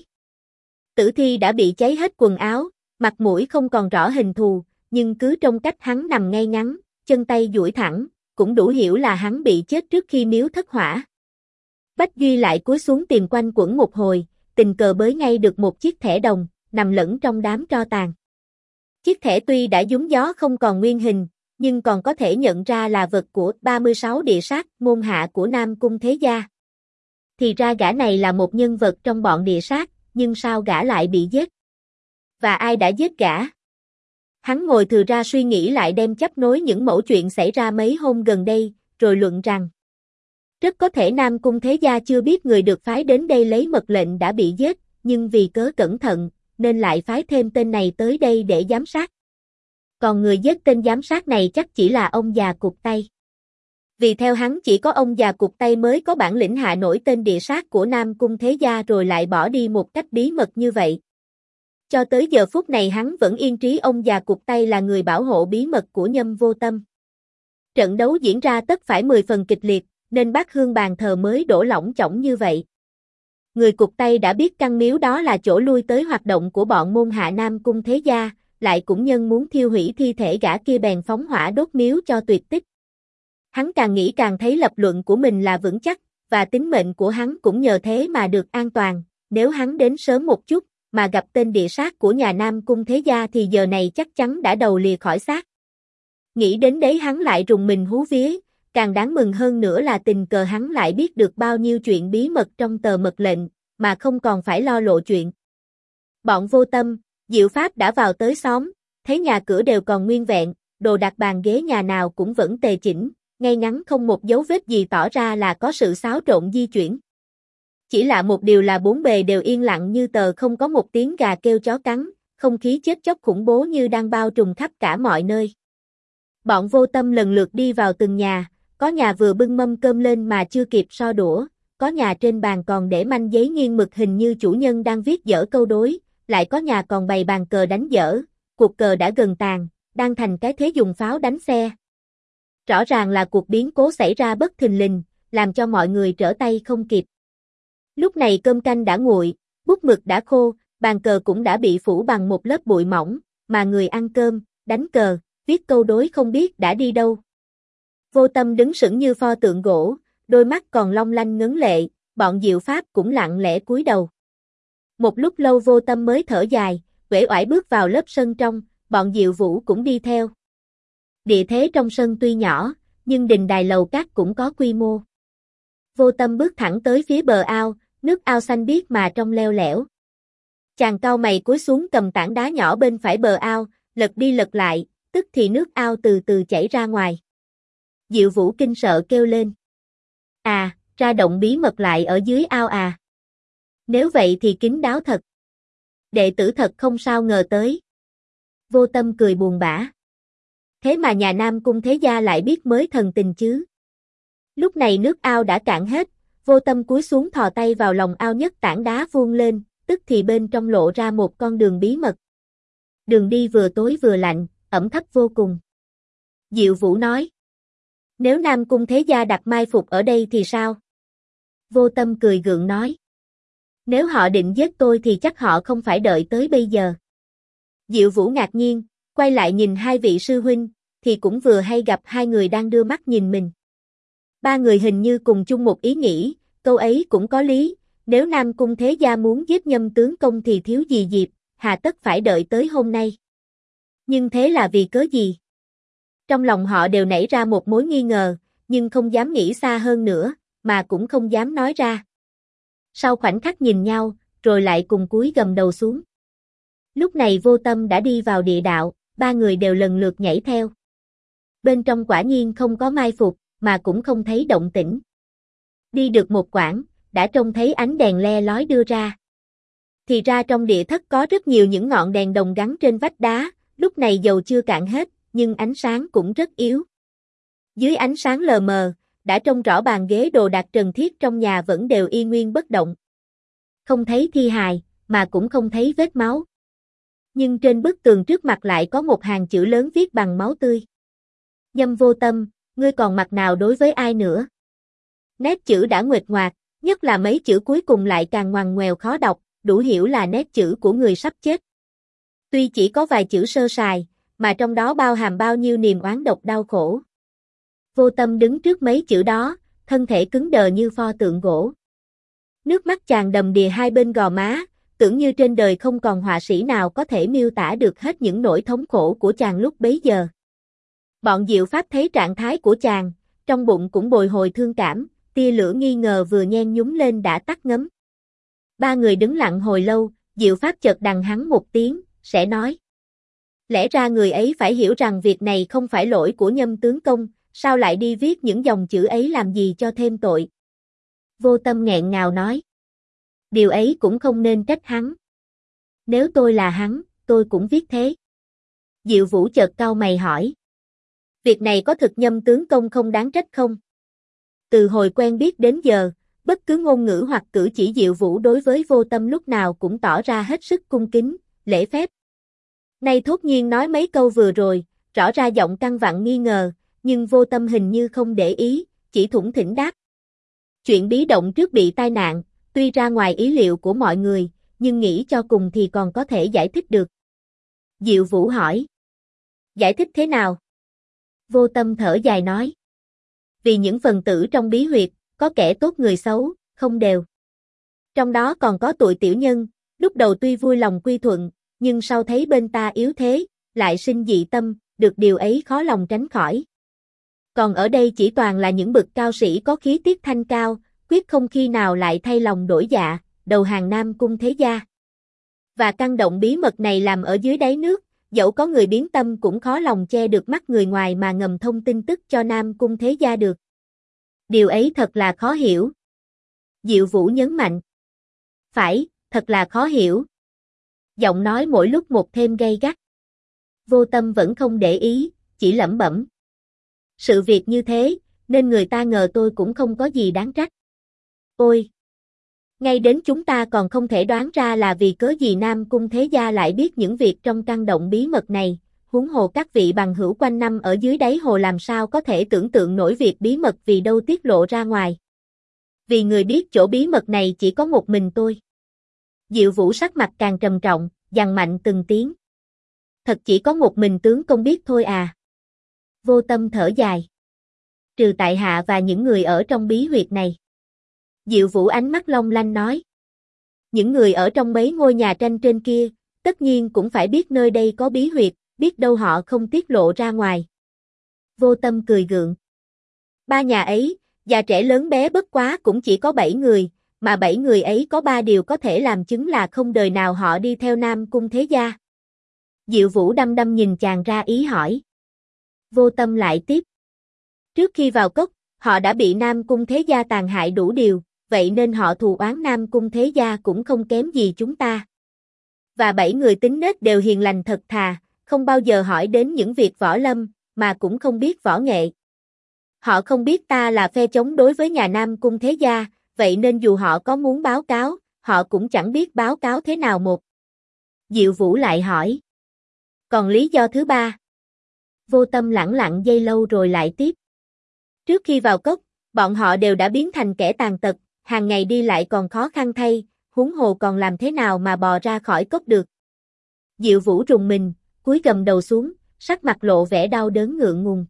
Tử thi đã bị cháy hết quần áo, mặt mũi không còn rõ hình thù, nhưng cứ trong cách hắn nằm ngay ngắn, chân tay duỗi thẳng, cũng đủ hiểu là hắn bị chết trước khi miếu thất hỏa. Bách Duy lại cúi xuống tìm quanh quẩn một hồi, tình cờ bới ngay được một chiếc thẻ đồng, nằm lẫn trong đám tro tàn. Chiếc thẻ tuy đã dúng gió không còn nguyên hình, nhưng còn có thể nhận ra là vật của 36 địa sát môn hạ của Nam Cung Thế Gia. Thì ra gã này là một nhân vật trong bọn địa sát, nhưng sao gã lại bị giết? Và ai đã giết gã? Hắn ngồi thừ ra suy nghĩ lại đem chấp nối những mẩu chuyện xảy ra mấy hôm gần đây, rồi luận rằng rất có thể Nam Cung Thế Gia chưa biết người được phái đến đây lấy mật lệnh đã bị giết, nhưng vì cớ cẩn thận, nên lại phái thêm tên này tới đây để giám sát. Còn người giết tên giám sát này chắc chỉ là ông già cụt tay. Vì theo hắn chỉ có ông già cụt tay mới có bản lĩnh hạ nổi tên địa sát của Nam Cung Thế Gia rồi lại bỏ đi một cách bí mật như vậy. Cho tới giờ phút này hắn vẫn yên trí ông già cụt tay là người bảo hộ bí mật của Nhâm Vô Tâm. Trận đấu diễn ra tất phải 10 phần kịch liệt, nên bát hương bàn thờ mới đổ lỏng chỏng như vậy. Người cụt tay đã biết căn miếu đó là chỗ lui tới hoạt động của bọn môn hạ Nam Cung Thế Gia, lại cũng nhân muốn thiêu hủy thi thể gã kia bèn phóng hỏa đốt miếu cho tuyệt tích. Hắn càng nghĩ càng thấy lập luận của mình là vững chắc, và tính mệnh của hắn cũng nhờ thế mà được an toàn, nếu hắn đến sớm một chút, mà gặp tên địa sát của nhà Nam Cung Thế Gia thì giờ này chắc chắn đã đầu lìa khỏi xác. Nghĩ đến đấy hắn lại rùng mình hú vía, càng đáng mừng hơn nữa là tình cờ hắn lại biết được bao nhiêu chuyện bí mật trong tờ mật lệnh, mà không còn phải lo lộ chuyện. Bọn Vô Tâm, Diệu Pháp đã vào tới xóm, thấy nhà cửa đều còn nguyên vẹn, đồ đạc bàn ghế nhà nào cũng vẫn tề chỉnh, ngay ngắn không một dấu vết gì tỏ ra là có sự xáo trộn di chuyển. Chỉ lạ một điều là bốn bề đều yên lặng như tờ, không có một tiếng gà kêu chó cắn, không khí chết chóc khủng bố như đang bao trùm khắp cả mọi nơi. Bọn Vô Tâm lần lượt đi vào từng nhà, có nhà vừa bưng mâm cơm lên mà chưa kịp so đũa, có nhà trên bàn còn để manh giấy nghiêng mực hình như chủ nhân đang viết dở câu đối, lại có nhà còn bày bàn cờ đánh dở, cuộc cờ đã gần tàn, đang thành cái thế dùng pháo đánh xe. Rõ ràng là cuộc biến cố xảy ra bất thình lình, làm cho mọi người trở tay không kịp. Lúc này cơm canh đã nguội, bút mực đã khô, bàn cờ cũng đã bị phủ bằng một lớp bụi mỏng, mà người ăn cơm, đánh cờ, viết câu đối không biết đã đi đâu. Vô Tâm đứng sững như pho tượng gỗ, đôi mắt còn long lanh ngấn lệ, bọn Diệu Pháp cũng lặng lẽ cúi đầu. Một lúc lâu Vô Tâm mới thở dài, uể oải bước vào lớp sân trong, bọn Diệu Vũ cũng đi theo. Địa thế trong sân tuy nhỏ, nhưng đình đài lầu các cũng có quy mô. Vô Tâm bước thẳng tới phía bờ ao, nước ao xanh biếc mà trong leo lẻo. Chàng cau mày cúi xuống cầm tảng đá nhỏ bên phải bờ ao, lật đi lật lại, tức thì nước ao từ từ chảy ra ngoài. Diệu Vũ kinh sợ kêu lên. À, ra động bí mật lại ở dưới ao à? Nếu vậy thì kín đáo thật. Đệ tử thật không sao ngờ tới. Vô Tâm cười buồn bã. Thế mà nhà Nam Cung Thế Gia lại biết mới thần tình chứ. Lúc này nước ao đã cạn hết, Vô Tâm cúi xuống thò tay vào lòng ao nhấc tảng đá vuông lên, tức thì bên trong lộ ra một con đường bí mật. Đường đi vừa tối vừa lạnh, ẩm thấp vô cùng. Diệu Vũ nói. Nếu Nam Cung Thế Gia đặt mai phục ở đây thì sao? Vô Tâm cười gượng nói. Nếu họ định giết tôi thì chắc họ không phải đợi tới bây giờ. Diệu Vũ ngạc nhiên, quay lại nhìn hai vị sư huynh, thì cũng vừa hay gặp hai người đang đưa mắt nhìn mình. Ba người hình như cùng chung một ý nghĩ, câu ấy cũng có lý, nếu Nam Cung Thế Gia muốn giết Nhâm tướng công thì thiếu gì dịp, hà tất phải đợi tới hôm nay. Nhưng thế là vì cớ gì? Trong lòng họ đều nảy ra một mối nghi ngờ, nhưng không dám nghĩ xa hơn nữa, mà cũng không dám nói ra. Sau khoảnh khắc nhìn nhau, rồi lại cùng cúi gầm đầu xuống. Lúc này Vô Tâm đã đi vào địa đạo, ba người đều lần lượt nhảy theo. Bên trong quả nhiên không có mai phục, mà cũng không thấy động tĩnh. Đi được một quãng, đã trông thấy ánh đèn le lói đưa ra. Thì ra trong địa thất có rất nhiều những ngọn đèn đồng gắn trên vách đá, lúc này dầu chưa cạn hết, nhưng ánh sáng cũng rất yếu. Dưới ánh sáng lờ mờ, đã trông rõ bàn ghế đồ đạc trần thiết trong nhà vẫn đều y nguyên bất động. Không thấy thi hài, mà cũng không thấy vết máu. Nhưng trên bức tường trước mặt lại có một hàng chữ lớn viết bằng máu tươi. Nhâm Vô Tâm, ngươi còn mặt nào đối với ai nữa? Nét chữ đã nguệch ngoạc, nhất là mấy chữ cuối cùng lại càng ngoằn ngoèo khó đọc, đủ hiểu là nét chữ của người sắp chết. Tuy chỉ có vài chữ sơ sài, mà trong đó bao hàm bao nhiêu niềm oán độc đau khổ. Vô Tâm đứng trước mấy chữ đó, thân thể cứng đờ như pho tượng gỗ. Nước mắt chàng đầm đìa hai bên gò má, tưởng như trên đời không còn họa sĩ nào có thể miêu tả được hết những nỗi thống khổ của chàng lúc bấy giờ. Bọn Diệu Pháp thấy trạng thái của chàng, trong bụng cũng bồi hồi thương cảm, tia lửa nghi ngờ vừa nhen nhúng lên đã tắt ngấm. Ba người đứng lặng hồi lâu, Diệu Pháp chợt đằng hắn một tiếng, sẽ nói. Lẽ ra người ấy phải hiểu rằng việc này không phải lỗi của Nhâm tướng công, sao lại đi viết những dòng chữ ấy làm gì cho thêm tội. Vô Tâm nghẹn ngào nói. Điều ấy cũng không nên trách hắn. Nếu tôi là hắn, tôi cũng viết thế. Diệu Vũ chợt cau mày hỏi. Việc này có thực Nhâm tướng công không đáng trách không? Từ hồi quen biết đến giờ, bất cứ ngôn ngữ hoặc cử chỉ Diệu Vũ đối với Vô Tâm lúc nào cũng tỏ ra hết sức cung kính, lễ phép. Nay thốt nhiên nói mấy câu vừa rồi, rõ ra giọng căng vặn nghi ngờ, nhưng Vô Tâm hình như không để ý, chỉ thủng thỉnh đáp. Chuyện bí động trước bị tai nạn, tuy ra ngoài ý liệu của mọi người, nhưng nghĩ cho cùng thì còn có thể giải thích được. Diệu Vũ hỏi. Giải thích thế nào? Vô Tâm thở dài nói. Vì những phần tử trong bí huyệt, có kẻ tốt người xấu, không đều. Trong đó còn có tụi tiểu nhân, lúc đầu tuy vui lòng quy thuận, nhưng sau thấy bên ta yếu thế, lại sinh dị tâm, được điều ấy khó lòng tránh khỏi. Còn ở đây chỉ toàn là những bậc cao sĩ có khí tiết thanh cao, quyết không khi nào lại thay lòng đổi dạ, đầu hàng Nam Cung Thế Gia. Và căn động bí mật này làm ở dưới đáy nước, dẫu có người biến tâm cũng khó lòng che được mắt người ngoài mà ngầm thông tin tức cho Nam Cung Thế Gia được. Điều ấy thật là khó hiểu. Diệu Vũ nhấn mạnh. Phải, thật là khó hiểu. Giọng nói mỗi lúc một thêm gay gắt. Vô Tâm vẫn không để ý, chỉ lẩm bẩm. Sự việc như thế, nên người ta ngờ tôi cũng không có gì đáng trách. Ôi! Ngay đến chúng ta còn không thể đoán ra là vì cớ gì Nam Cung Thế Gia lại biết những việc trong căn động bí mật này, huống hồ các vị bằng hữu quanh năm ở dưới đáy hồ làm sao có thể tưởng tượng nổi việc bí mật vì đâu tiết lộ ra ngoài. Vì người biết chỗ bí mật này chỉ có một mình tôi. Diệu Vũ sắc mặt càng trầm trọng, dằn mạnh từng tiếng. Thật chỉ có một mình tướng công biết thôi à. Vô Tâm thở dài. Trừ tại hạ và những người ở trong bí huyệt này. Diệu Vũ ánh mắt long lanh nói. Những người ở trong mấy ngôi nhà tranh trên kia, tất nhiên cũng phải biết nơi đây có bí huyệt, biết đâu họ không tiết lộ ra ngoài. Vô Tâm cười gượng. Ba nhà ấy, già trẻ lớn bé bất quá cũng chỉ có 7 người, mà 7 người ấy có 3 điều có thể làm chứng là không đời nào họ đi theo Nam Cung Thế Gia. Diệu Vũ đăm đăm nhìn chàng ra ý hỏi. Vô Tâm lại tiếp. Trước khi vào cốc, họ đã bị Nam Cung Thế Gia tàn hại đủ điều, vậy nên họ thù oán Nam Cung Thế Gia cũng không kém gì chúng ta. Và 7 người tính nết đều hiền lành thật thà, không bao giờ hỏi đến những việc võ lâm, mà cũng không biết võ nghệ. Họ không biết ta là phe chống đối với nhà Nam Cung Thế Gia, vậy nên dù họ có muốn báo cáo, họ cũng chẳng biết báo cáo thế nào một. Diệu Vũ lại hỏi. Còn lý do thứ ba? Vô Tâm lẳng lặng giây lâu rồi lại tiếp. Trước khi vào cốc, bọn họ đều đã biến thành kẻ tàn tật, hàng ngày đi lại còn khó khăn thay, huống hồ còn làm thế nào mà bò ra khỏi cốc được. Diệu Vũ rùng mình, cúi gầm đầu xuống, sắc mặt lộ vẻ đau đớn ngượng ngùng.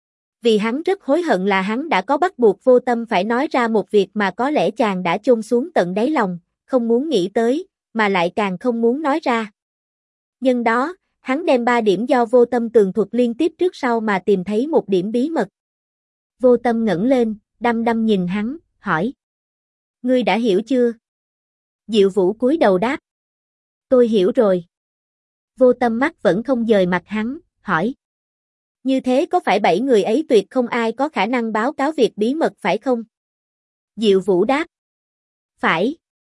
Vì hắn rất hối hận là hắn đã có bắt buộc Vô Tâm phải nói ra một việc mà có lẽ chàng đã chôn xuống tận đáy lòng, không muốn nghĩ tới, mà lại càng không muốn nói ra. Nhân đó, hắn đem 3 điểm do Vô Tâm tường thuật liên tiếp trước sau mà tìm thấy một điểm bí mật. Vô Tâm ngẩng lên, đăm đăm nhìn hắn, hỏi. Ngươi đã hiểu chưa? Diệu Vũ cúi đầu đáp. Tôi hiểu rồi. Vô Tâm mắt vẫn không dời mặt hắn, hỏi. Như thế có phải 7 người ấy tuyệt không ai có khả năng báo cáo việc bí mật phải không? Diệu Vũ đáp. Phải.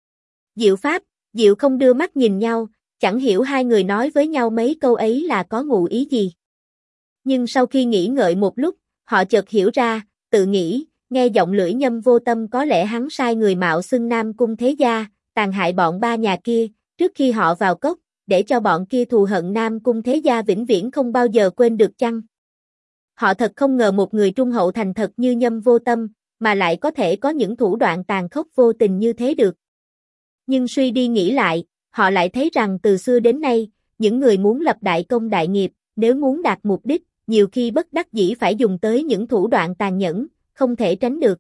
Diệu Pháp, Diệu không đưa mắt nhìn nhau, chẳng hiểu hai người nói với nhau mấy câu ấy là có ngụ ý gì. Nhưng sau khi nghĩ ngợi một lúc, họ chợt hiểu ra, tự nghĩ, nghe giọng lưỡi Nhâm Vô Tâm có lẽ hắn sai người mạo xưng Nam Cung Thế Gia, tàn hại bọn ba nhà kia, trước khi họ vào cốc, để cho bọn kia thù hận Nam Cung Thế Gia vĩnh viễn không bao giờ quên được chăng? Họ thật không ngờ một người trung hậu thành thật như Nhâm Vô Tâm, mà lại có thể có những thủ đoạn tàn khốc vô tình như thế được. Nhưng suy đi nghĩ lại, họ lại thấy rằng từ xưa đến nay, những người muốn lập đại công đại nghiệp, nếu muốn đạt mục đích, nhiều khi bất đắc dĩ phải dùng tới những thủ đoạn tàn nhẫn, không thể tránh được.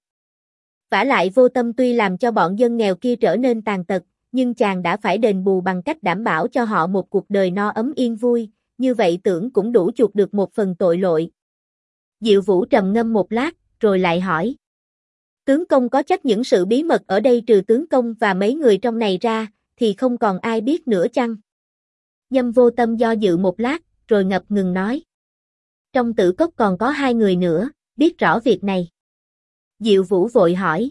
Vả lại Vô Tâm tuy làm cho bọn dân nghèo kia trở nên tàn tật, nhưng chàng đã phải đền bù bằng cách đảm bảo cho họ một cuộc đời no ấm yên vui, như vậy tưởng cũng đủ chuộc được một phần tội lỗi. Diệu Vũ trầm ngâm một lát, rồi lại hỏi. Tướng công có chắc những sự bí mật ở đây trừ tướng công và mấy người trong này ra, thì không còn ai biết nữa chăng? Nhâm Vô Tâm do dự một lát, rồi ngập ngừng nói. Trong Tử Cốc còn có 2 người nữa, biết rõ việc này. Diệu Vũ vội hỏi.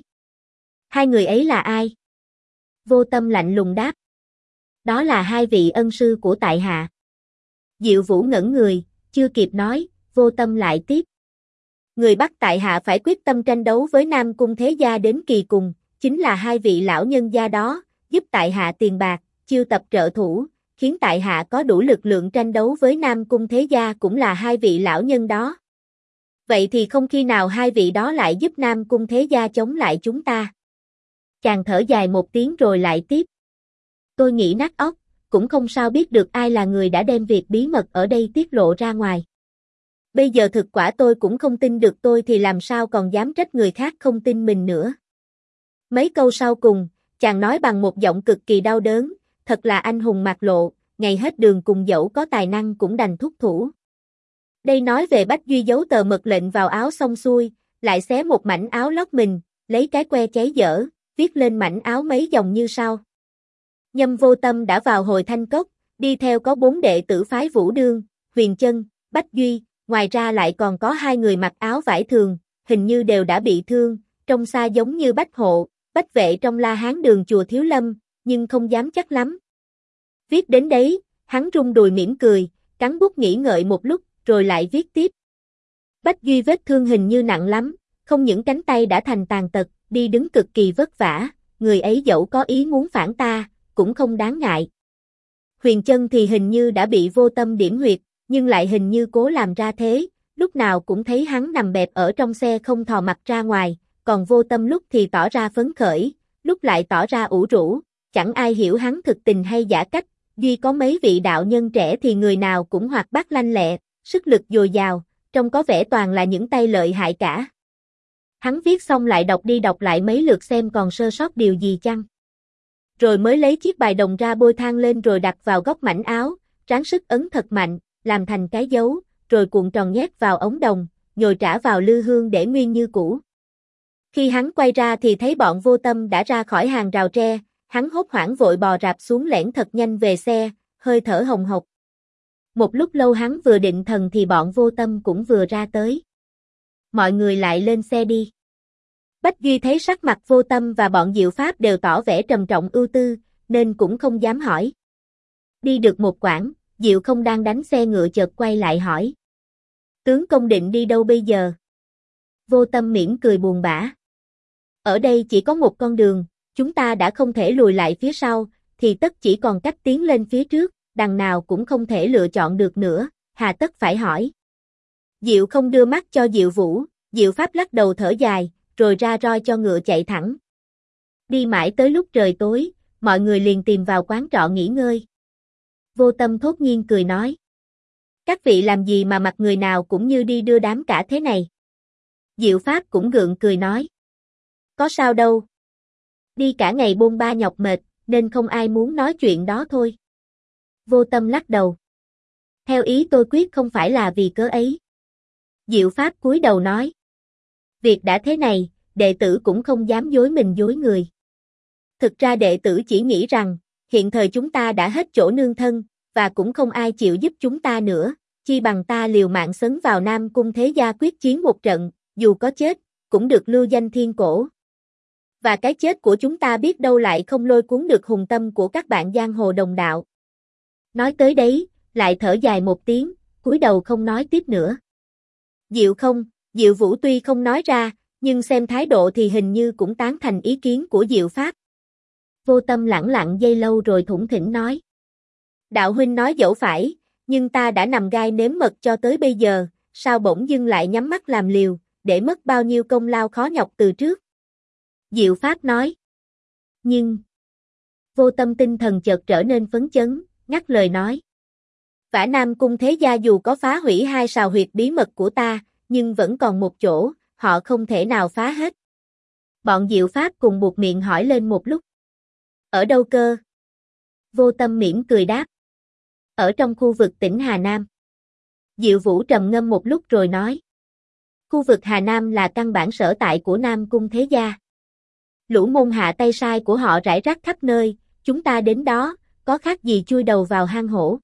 2 người ấy là ai? Vô Tâm lạnh lùng đáp. Đó là 2 vị ân sư của tại hạ. Diệu Vũ ngẩn người, chưa kịp nói, Vô Tâm lại tiếp. Người bắt tại hạ phải quyết tâm tranh đấu với Nam Cung Thế Gia đến kỳ cùng, chính là 2 vị lão nhân gia đó, giúp tại hạ tiền bạc, chiêu tập trợ thủ, khiến tại hạ có đủ lực lượng tranh đấu với Nam Cung Thế Gia cũng là 2 vị lão nhân đó. Vậy thì không khi nào 2 vị đó lại giúp Nam Cung Thế Gia chống lại chúng ta. Chàng thở dài một tiếng rồi lại tiếp. Tôi nghĩ nát óc, cũng không sao biết được ai là người đã đem việc bí mật ở đây tiết lộ ra ngoài. Bây giờ thực quả tôi cũng không tin được tôi thì làm sao còn dám trách người khác không tin mình nữa. Mấy câu sau cùng, chàng nói bằng một giọng cực kỳ đau đớn, thật là anh hùng mạc lộ, ngày hết đường cùng dẫu có tài năng cũng đành thúc thủ. Đây nói về Bách Duy giấu tờ mật lệnh vào áo xong xuôi, lại xé một mảnh áo lót mình, lấy cái que cháy dở, viết lên mảnh áo mấy dòng như sau. Nhâm Vô Tâm đã vào Hồi Thanh Cốc, đi theo có 4 đệ tử phái Vũ Đương, Huyền Chân, Bách Duy, ngoài ra lại còn có 2 người mặc áo vải thường, hình như đều đã bị thương, trông xa giống như Bách Hộ, Bách Vệ trong La Hán đường chùa Thiếu Lâm, nhưng không dám chắc lắm. Viết đến đấy, hắn rung đùi mỉm cười, cắn bút nghĩ ngợi một lúc, rồi lại viết tiếp. Bách Duy vết thương hình như nặng lắm, không những cánh tay đã thành tàn tật, đi đứng cực kỳ vất vả, người ấy dẫu có ý muốn phản ta, cũng không đáng ngại. Huyền Chân thì hình như đã bị Vô Tâm điểm huyệt, nhưng lại hình như cố làm ra thế, lúc nào cũng thấy hắn nằm bẹp ở trong xe không thò mặt ra ngoài, còn Vô Tâm lúc thì tỏ ra phấn khởi, lúc lại tỏ ra ủ rũ, chẳng ai hiểu hắn thực tình hay giả cách, duy có mấy vị đạo nhân trẻ thì người nào cũng hoạt bát lanh lẹ, sức lực dồi dào, trông có vẻ toàn là những tay lợi hại cả. Hắn viết xong lại đọc đi đọc lại mấy lượt xem còn sơ sót điều gì chăng. Rồi mới lấy chiếc bài đồng ra bôi than lên rồi đặt vào góc mảnh áo, ráng sức ấn thật mạnh, làm thành cái dấu, rồi cuộn tròn nhét vào ống đồng, nhồi trả vào lư hương để nguyên như cũ. Khi hắn quay ra thì thấy bọn Vô Tâm đã ra khỏi hàng rào tre, hắn hốt hoảng vội bò rạp xuống lẻn thật nhanh về xe, hơi thở hồng hộc. Một lúc lâu hắn vừa định thần thì bọn Vô Tâm cũng vừa ra tới. Mọi người lại lên xe đi. Bách Duy thấy sắc mặt Vô Tâm và bọn Diệu Pháp đều tỏ vẻ trầm trọng ưu tư, nên cũng không dám hỏi. Đi được một quãng, Diệu Không đang đánh xe ngựa chợt quay lại hỏi. Tướng công định đi đâu bây giờ? Vô Tâm mỉm cười buồn bã. Ở đây chỉ có một con đường, chúng ta đã không thể lùi lại phía sau, thì tất chỉ còn cách tiến lên phía trước, đằng nào cũng không thể lựa chọn được nữa, hà tất phải hỏi. Diệu Không đưa mắt cho Diệu Vũ, Diệu Pháp lắc đầu thở dài, rồi ra roi cho ngựa chạy thẳng. Đi mãi tới lúc trời tối, mọi người liền tìm vào quán trọ nghỉ ngơi. Vô Tâm thốt nhiên cười nói. Các vị làm gì mà mặt người nào cũng như đi đưa đám cả thế này? Diệu Pháp cũng gượng cười nói. Có sao đâu. Đi cả ngày bôn ba nhọc mệt, nên không ai muốn nói chuyện đó thôi. Vô Tâm lắc đầu. Theo ý tôi quyết không phải là vì cớ ấy. Diệu Pháp cúi đầu nói. Việc đã thế này, đệ tử cũng không dám dối mình dối người. Thực ra đệ tử chỉ nghĩ rằng, hiện thời chúng ta đã hết chỗ nương thân, và cũng không ai chịu giúp chúng ta nữa, chi bằng ta liều mạng sấn vào Nam Cung Thế Gia quyết chiến một trận, dù có chết, cũng được lưu danh thiên cổ. Và cái chết của chúng ta biết đâu lại không lôi cuốn được hùng tâm của các bạn giang hồ đồng đạo. Nói tới đấy, lại thở dài một tiếng, cúi đầu không nói tiếp nữa. Diệu Vũ tuy không nói ra, nhưng xem thái độ thì hình như cũng tán thành ý kiến của Diệu Pháp. Vô Tâm lẳng lặng giây lâu rồi thủng thỉnh nói. Đạo huynh nói dẫu phải, nhưng ta đã nằm gai nếm mật cho tới bây giờ, sao bỗng dưng lại nhắm mắt làm liều, để mất bao nhiêu công lao khó nhọc từ trước. Diệu Pháp nói. Nhưng... Vô Tâm tinh thần chợt trở nên phấn chấn, ngắt lời nói. Vả Nam Cung Thế Gia dù có phá hủy 2 sào huyệt bí mật của ta, nhưng vẫn còn một chỗ, họ không thể nào phá hết. Bọn Diệu Pháp cùng buột miệng hỏi lên một lúc. Ở đâu cơ? Vô Tâm mỉm cười đáp. Ở trong khu vực tỉnh Hà Nam. Diệu Vũ trầm ngâm một lúc rồi nói. Khu vực Hà Nam là căn bản sở tại của Nam Cung Thế Gia. Lũ môn hạ tay sai của họ rải rác khắp nơi, chúng ta đến đó, có khác gì chui đầu vào hang hổ.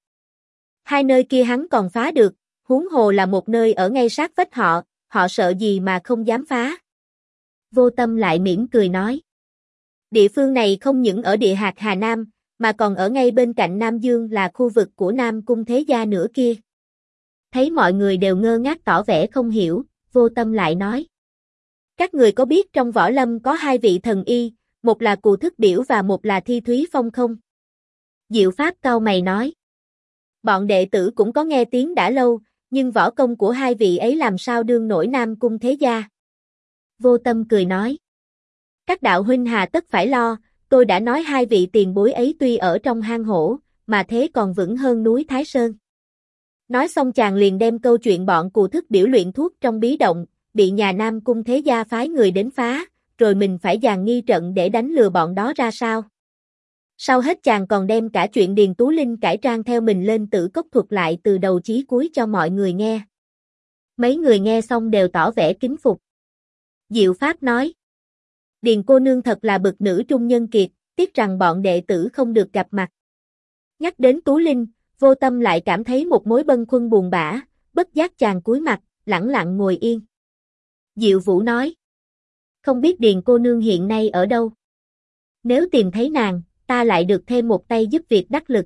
2 nơi kia hắn còn phá được, huống hồ là một nơi ở ngay sát vách họ sợ gì mà không dám phá. Vô Tâm lại mỉm cười nói. Địa phương này không những ở địa hạt Hà Nam, mà còn ở ngay bên cạnh Nam Dương là khu vực của Nam Cung Thế Gia nữa kia. Thấy mọi người đều ngơ ngác tỏ vẻ không hiểu, Vô Tâm lại nói. Các người có biết trong võ lâm có 2 vị thần y, một là Cù Thức Biểu và một là Thi Thúy Phong không? Diệu Pháp cau mày nói. Bọn đệ tử cũng có nghe tiếng đã lâu, nhưng võ công của 2 vị ấy làm sao đương nổi Nam Cung Thế Gia? Vô Tâm cười nói. Các đạo huynh hà tất phải lo, tôi đã nói 2 vị tiền bối ấy tuy ở trong hang hổ, mà thế còn vững hơn núi Thái Sơn. Nói xong chàng liền đem câu chuyện bọn Cù Thức Biểu luyện thuốc trong bí động, bị nhà Nam Cung Thế Gia phái người đến phá, rồi mình phải dàn nghi trận để đánh lừa bọn đó ra sao. Sau hết chàng còn đem cả chuyện Điền Tú Linh cải trang theo mình lên Tử Cốc thuật lại từ đầu chí cuối cho mọi người nghe. Mấy người nghe xong đều tỏ vẻ kính phục. Diệu Pháp nói. Điền cô nương thật là bậc nữ trung nhân kiệt, tiếc rằng bọn đệ tử không được gặp mặt. Nhắc đến Tú Linh, Vô Tâm lại cảm thấy một mối bâng khuâng buồn bã, bất giác chàng cúi mặt, lẳng lặng ngồi yên. Diệu Vũ nói, không biết Điền cô nương hiện nay ở đâu. Nếu tìm thấy nàng, ta lại được thêm một tay giúp việc đắc lực.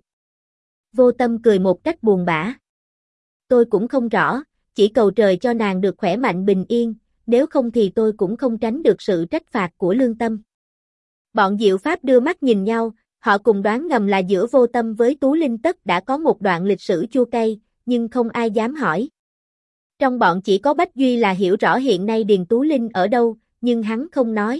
Vô Tâm cười một cách buồn bã. Tôi cũng không rõ, chỉ cầu trời cho nàng được khỏe mạnh bình yên, nếu không thì tôi cũng không tránh được sự trách phạt của lương tâm. Bọn Diệu Pháp đưa mắt nhìn nhau, họ cùng đoán ngầm là giữa Vô Tâm với Tú Linh tất đã có một đoạn lịch sử chua cay, nhưng không ai dám hỏi. Trong bọn chỉ có Bách Duy là hiểu rõ hiện nay Điền Tú Linh ở đâu, nhưng hắn không nói.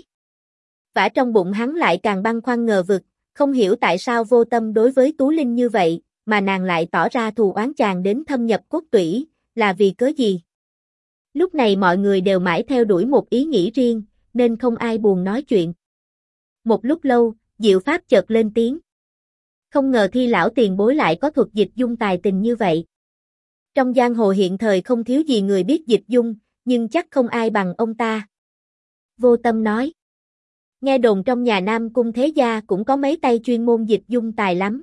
Vả trong bụng hắn lại càng băn khoăn ngờ vực, không hiểu tại sao Vô Tâm đối với Tú Linh như vậy, mà nàng lại tỏ ra thù oán chàng đến thâm nhập cốt tủy, là vì cớ gì? Lúc này mọi người đều mãi theo đuổi một ý nghĩ riêng, nên không ai buồn nói chuyện. Một lúc lâu, Diệu Pháp chợt lên tiếng. Không ngờ Thi lão tiền bối lại có thuật dịch dung tài tình như vậy. Trong giang hồ hiện thời không thiếu gì người biết dịch dung, nhưng chắc không ai bằng ông ta. Vô Tâm nói. Nghe đồn trong nhà Nam Cung Thế Gia cũng có mấy tay chuyên môn dịch dung tài lắm.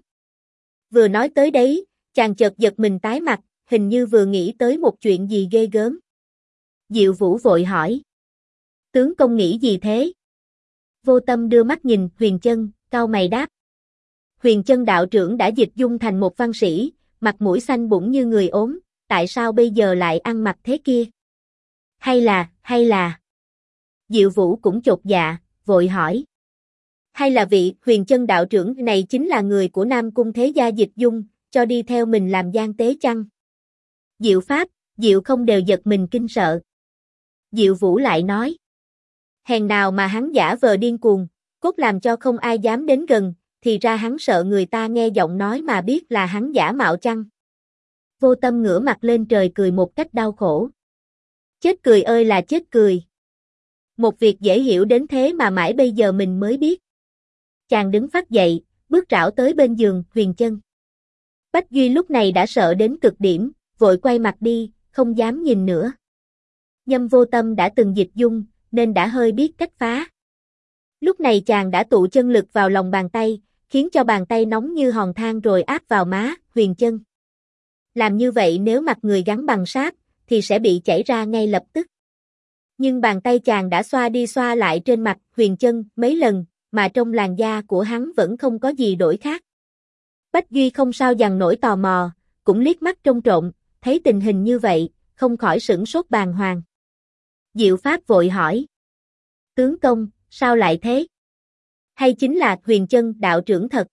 Vừa nói tới đấy, chàng chợt giật mình tái mặt, hình như vừa nghĩ tới một chuyện gì ghê gớm. Diệu Vũ vội hỏi. Tướng công nghĩ gì thế? Vô Tâm đưa mắt nhìn Huyền Chân, cau mày đáp. Huyền Chân đạo trưởng đã dịch dung thành một văn sĩ, mặt mũi xanh bụng như người ốm, tại sao bây giờ lại ăn mặc thế kia? Hay là... Diệu Vũ cũng chột dạ, vội hỏi. Hay là vị Huyền Chân đạo trưởng này chính là người của Nam Cung Thế Gia dịch dung, cho đi theo mình làm gian tế chăng? Diệu Pháp, Diệu không đều giật mình kinh sợ. Diệu Vũ lại nói. Hèn nào mà hắn giả vờ điên cuồng, cốt làm cho không ai dám đến gần, thì ra hắn sợ người ta nghe giọng nói mà biết là hắn giả mạo chăng? Vô Tâm ngửa mặt lên trời cười một cách đau khổ. Chết cười ơi là chết cười. Một việc dễ hiểu đến thế mà mãi bây giờ mình mới biết. Chàng đứng phắt dậy, bước rảo tới bên giường Huyền Chân. Bách Duy lúc này đã sợ đến cực điểm, vội quay mặt đi, không dám nhìn nữa. Nhâm Vô Tâm đã từng dịch dung, nên đã hơi biết cách phá. Lúc này chàng đã tụ chân lực vào lòng bàn tay, khiến cho bàn tay nóng như hòn than rồi áp vào má Huyền Chân. Làm như vậy nếu mặt người gắn bằng sáp, thì sẽ bị chảy ra ngay lập tức. Nhưng bàn tay chàng đã xoa đi xoa lại trên mặt Huyền Chân mấy lần, mà trong làn da của hắn vẫn không có gì đổi khác. Bách Duy không sao dằn nổi tò mò, cũng liếc mắt trông trộn, thấy tình hình như vậy, không khỏi sửng sốt bàng hoàng. Diệu Pháp vội hỏi. Tướng công, sao lại thế? Hay chính là Huyền Chân đạo trưởng thật?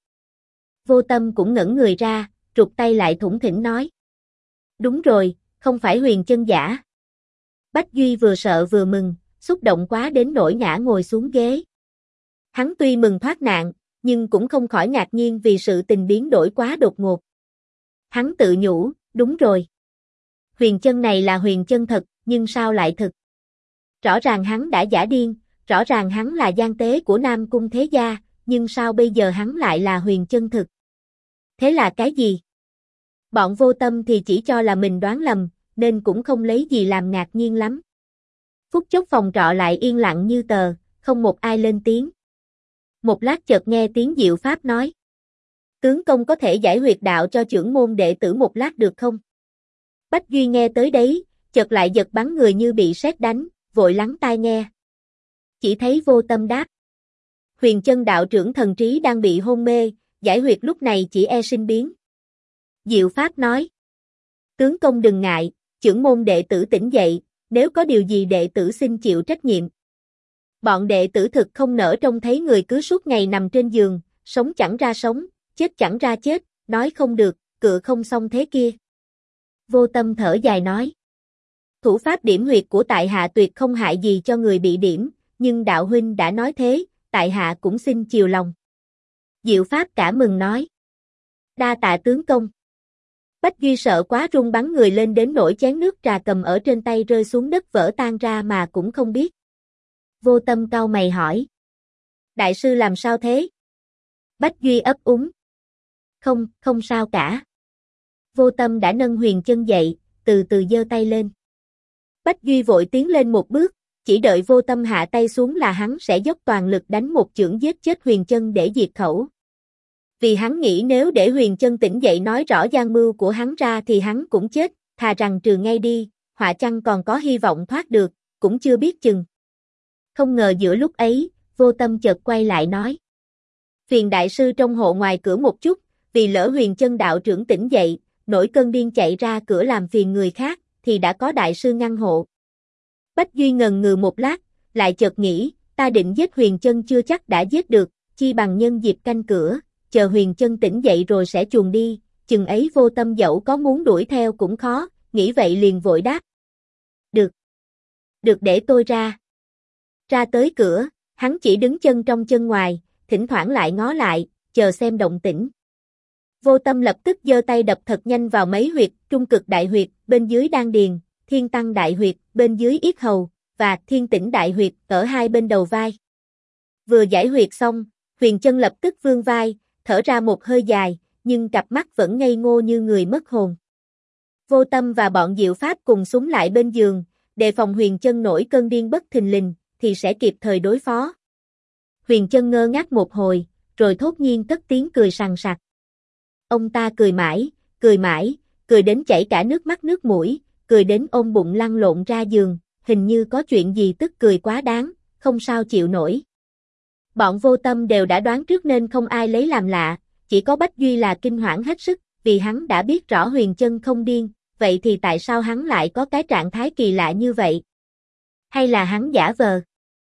Vô Tâm cũng ngẩn người ra, rụt tay lại thủng thỉnh nói. Đúng rồi, không phải Huyền Chân giả. Bách Duy vừa sợ vừa mừng, xúc động quá đến nỗi ngã ngồi xuống ghế. Hắn tuy mừng thoát nạn, nhưng cũng không khỏi ngạc nhiên vì sự tình biến đổi quá đột ngột. Hắn tự nhủ, đúng rồi. Huyền Chân này là Huyền Chân thật, nhưng sao lại thực? Rõ ràng hắn đã giả điên, rõ ràng hắn là gian tế của Nam Cung Thế Gia, nhưng sao bây giờ hắn lại là Huyền Chân thực? Thế là cái gì? Bọn Vô Tâm thì chỉ cho là mình đoán lầm, nên cũng không lấy gì làm ngạc nhiên lắm. Phút chốc phòng trọ lại yên lặng như tờ, không một ai lên tiếng. Một lát chợt nghe tiếng Diệu Pháp nói. Tướng công có thể giải huyệt đạo cho chưởng môn đệ tử một lát được không? Bách Duy nghe tới đấy, chợt lại giật bắn người như bị sét đánh, vội lắng tai nghe. Chỉ thấy Vô Tâm đáp. Huyền Chân đạo trưởng thần trí đang bị hôn mê, giải huyệt lúc này chỉ e sinh biến. Diệu Pháp nói. Tướng công đừng ngại, chưởng môn đệ tử tỉnh dậy, nếu có điều gì đệ tử xin chịu trách nhiệm. Bọn đệ tử thực không nỡ trông thấy người cứ suốt ngày nằm trên giường, sống chẳng ra sống, chết chẳng ra chết, nói không được, cựa không xong thế kia. Vô Tâm thở dài nói. Thủ pháp điểm huyệt của tại hạ tuyệt không hại gì cho người bị điểm, nhưng đạo huynh đã nói thế, tại hạ cũng xin chiều lòng. Diệu Pháp cả mừng nói. Đa tạ tướng công. Bách Duy sợ quá run bắn người lên đến nỗi chén nước trà cầm ở trên tay rơi xuống đất vỡ tan ra mà cũng không biết. Vô Tâm cau mày hỏi. Đại sư làm sao thế? Bách Duy ấp úng. Không sao cả. Vô Tâm đã nâng Huyền Chân dậy, từ từ giơ tay lên. Bách Duy vội tiến lên một bước, chỉ đợi Vô Tâm hạ tay xuống là hắn sẽ dốc toàn lực đánh một chưởng giết chết Huyền Chân để diệt khẩu. Vì hắn nghĩ nếu để Huyền Chân tỉnh dậy nói rõ gian mưu của hắn ra thì hắn cũng chết, thà rằng trừ ngay đi, họa chăng còn có hy vọng thoát được, cũng chưa biết chừng. Không ngờ giữa lúc ấy, Vô Tâm chợt quay lại nói. Phiền đại sư trong hộ ngoài cửa một chút, vì lỡ Huyền Chân đạo trưởng tỉnh dậy, nổi cơn điên chạy ra cửa làm phiền người khác, thì đã có đại sư ngăn hộ. Bách Duy ngần ngừ một lát, lại chợt nghĩ, ta định giết Huyền Chân chưa chắc đã giết được, chi bằng nhân dịp canh cửa, chờ Huyền Chân tỉnh dậy rồi sẽ chuồn đi, chừng ấy Vô Tâm dẫu có muốn đuổi theo cũng khó, nghĩ vậy liền vội đáp. Được. Được để tôi ra. Ra tới cửa, hắn chỉ đứng chân trong chân ngoài, thỉnh thoảng lại ngó lại, chờ xem động tĩnh. Vô Tâm lập tức giơ tay đập thật nhanh vào mấy huyệt, trung cực đại huyệt, bên dưới đan điền, thiên tăng đại huyệt, bên dưới yết hầu, và thiên tĩnh đại huyệt, ở hai bên đầu vai. Vừa giải huyệt xong, Huyền Chân lập tức vươn vai, thở ra một hơi dài, nhưng cặp mắt vẫn ngây ngô như người mất hồn. Vô Tâm và bọn Diệu Pháp cùng súng lại bên giường, đề phòng Huyền Chân nổi cơn điên bất thình lình, thì sẽ kịp thời đối phó. Huyền Chân ngơ ngác một hồi, rồi thốt nhiên cất tiếng cười sằng sặc. Ông ta cười mãi, cười đến chảy cả nước mắt nước mũi, cười đến ôm bụng lăn lộn ra giường, hình như có chuyện gì tức cười quá đáng, không sao chịu nổi. Bọn Vô Tâm đều đã đoán trước nên không ai lấy làm lạ, chỉ có Bách Duy là kinh hoảng hết sức, vì hắn đã biết rõ Huyền Chân không điên, vậy thì tại sao hắn lại có cái trạng thái kỳ lạ như vậy? Hay là hắn giả vờ?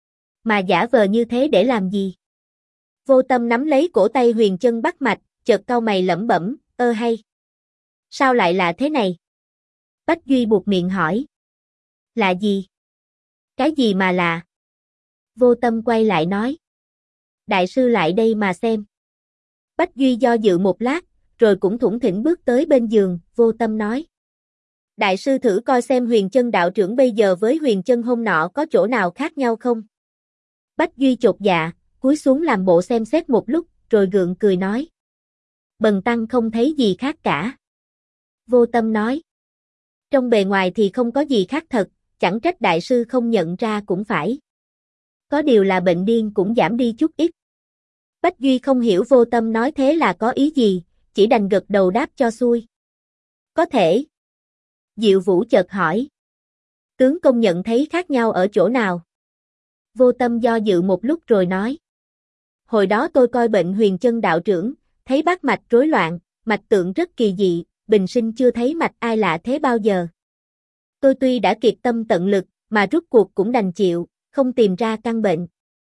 Mà giả vờ như thế để làm gì? Vô Tâm nắm lấy cổ tay Huyền Chân bắt mạch, chợt cau mày lẩm bẩm, hay. Sao lại là thế này? Bách Duy buột miệng hỏi. Là gì? Cái gì mà lạ? Vô Tâm quay lại nói. Đại sư lại đây mà xem. Bách Duy do dự một lát, rồi cũng thủng thỉnh bước tới bên giường, Vô Tâm nói. Đại sư thử coi xem Huyền Chân đạo trưởng bây giờ với Huyền Chân hôm nọ có chỗ nào khác nhau không? Bách Duy chột dạ, cúi xuống làm bộ xem xét một lúc, rồi gượng cười nói. Bần tăng không thấy gì khác cả. Vô Tâm nói. Trong bề ngoài thì không có gì khác thật, chẳng trách đại sư không nhận ra cũng phải. Có điều là bệnh điên cũng giảm đi chút ít. Bách Duy không hiểu Vô Tâm nói thế là có ý gì, chỉ đành gật đầu đáp cho xuôi. Có thể. Diệu Vũ chợt hỏi. Tướng công nhận thấy khác nhau ở chỗ nào? Vô Tâm do dự một lúc rồi nói. Hồi đó tôi coi bệnh Huyền Chân đạo trưởng, thấy bát mạch rối loạn, mạch tượng rất kỳ dị, bình sinh chưa thấy mạch ai lạ thế bao giờ. Tôi tuy đã kiệt tâm tận lực, mà rút cuộc cũng đành chịu, không tìm ra căn bệnh.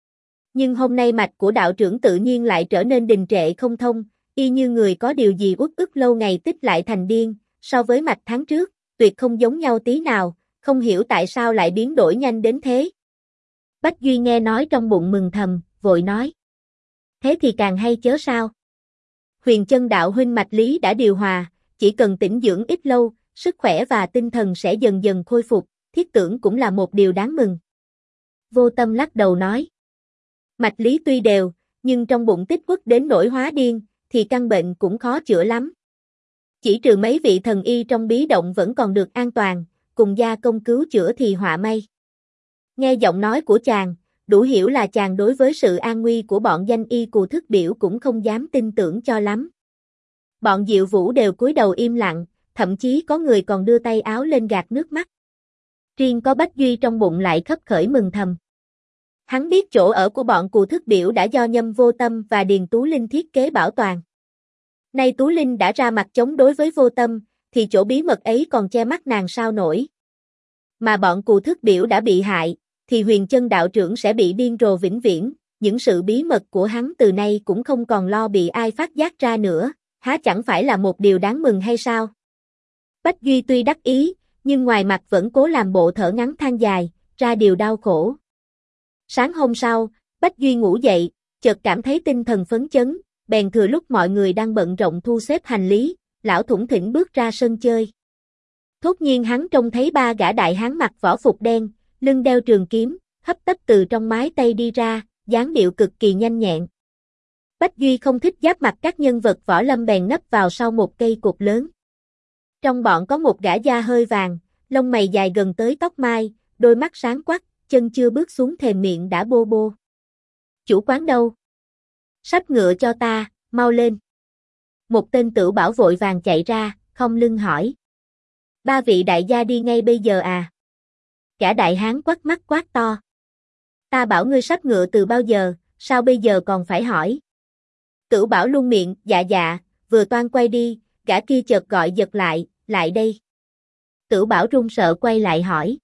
Nhưng hôm nay mạch của đạo trưởng tự nhiên lại trở nên đình trệ không thông, y như người có điều gì uất ức lâu ngày tích lại thành điên, so với mạch tháng trước, tuyệt không giống nhau tí nào, không hiểu tại sao lại biến đổi nhanh đến thế. Bách Duy nghe nói trong bụng mừng thầm, vội nói. Thế thì càng hay chớ sao. Huyền Chân đạo huynh mạch lý đã điều hòa, chỉ cần tĩnh dưỡng ít lâu, sức khỏe và tinh thần sẽ dần dần khôi phục, thiết tưởng cũng là một điều đáng mừng. Vô Tâm lắc đầu nói. Mạch lý tuy đều, nhưng trong bụng tích uất đến nỗi hóa điên, thì căn bệnh cũng khó chữa lắm. Chỉ trừ mấy vị thần y trong bí động vẫn còn được an toàn, cùng gia công cứu chữa thì họa may. Nghe giọng nói của chàng, đủ hiểu là chàng đối với sự an nguy của bọn danh y Cù Thức Biểu cũng không dám tin tưởng cho lắm. Bọn Diệu Vũ đều cúi đầu im lặng, thậm chí có người còn đưa tay áo lên gạt nước mắt. Riêng có Bách Duy trong bụng lại khấp khởi mừng thầm. Hắn biết chỗ ở của bọn Cù Thức Biểu đã do Nhâm Vô Tâm và Điền Tú Linh thiết kế bảo toàn. Nay Tú Linh đã ra mặt chống đối với Vô Tâm, thì chỗ bí mật ấy còn che mắt nàng sao nổi. Mà bọn Cù Thức Biểu đã bị hại, thì Huyền Chân đạo trưởng sẽ bị điên rồ vĩnh viễn, những sự bí mật của hắn từ nay cũng không còn lo bị ai phát giác ra nữa, há chẳng phải là một điều đáng mừng hay sao? Bách Duy tuy đắc ý, nhưng ngoài mặt vẫn cố làm bộ thở ngắn than dài, ra điều đau khổ. Sáng hôm sau, Bách Duy ngủ dậy, chợt cảm thấy tinh thần phấn chấn, bèn thừa lúc mọi người đang bận rộn thu xếp hành lý, lão thủng thỉnh bước ra sân chơi. Thốt nhiên hắn trông thấy ba gã đại hán mặc võ phục đen, lưng đeo trường kiếm, hấp tấp từ trong mái tây đi ra, dáng điệu cực kỳ nhanh nhẹn. Bách Duy không thích giáp mặt các nhân vật võ lâm bèn nấp vào sau một cây cột lớn. Trong bọn có một gã da hơi vàng, lông mày dài gần tới tóc mai, đôi mắt sáng quắc, chân chưa bước xuống thềm miệng đã bô bô. Chủ quán đâu? Sắp ngựa cho ta, mau lên. Một tên Tửu Bảo vội vàng chạy ra, không lưng hỏi. Ba vị đại gia đi ngay bây giờ à? Gã đại hán quắt mắt quát to. Ta bảo ngươi sắp ngựa từ bao giờ, sao bây giờ còn phải hỏi? Tửu Bảo luôn miệng, dạ dạ, vừa toan quay đi, gã kia chợt gọi giật lại đây. Tửu Bảo run sợ quay lại hỏi.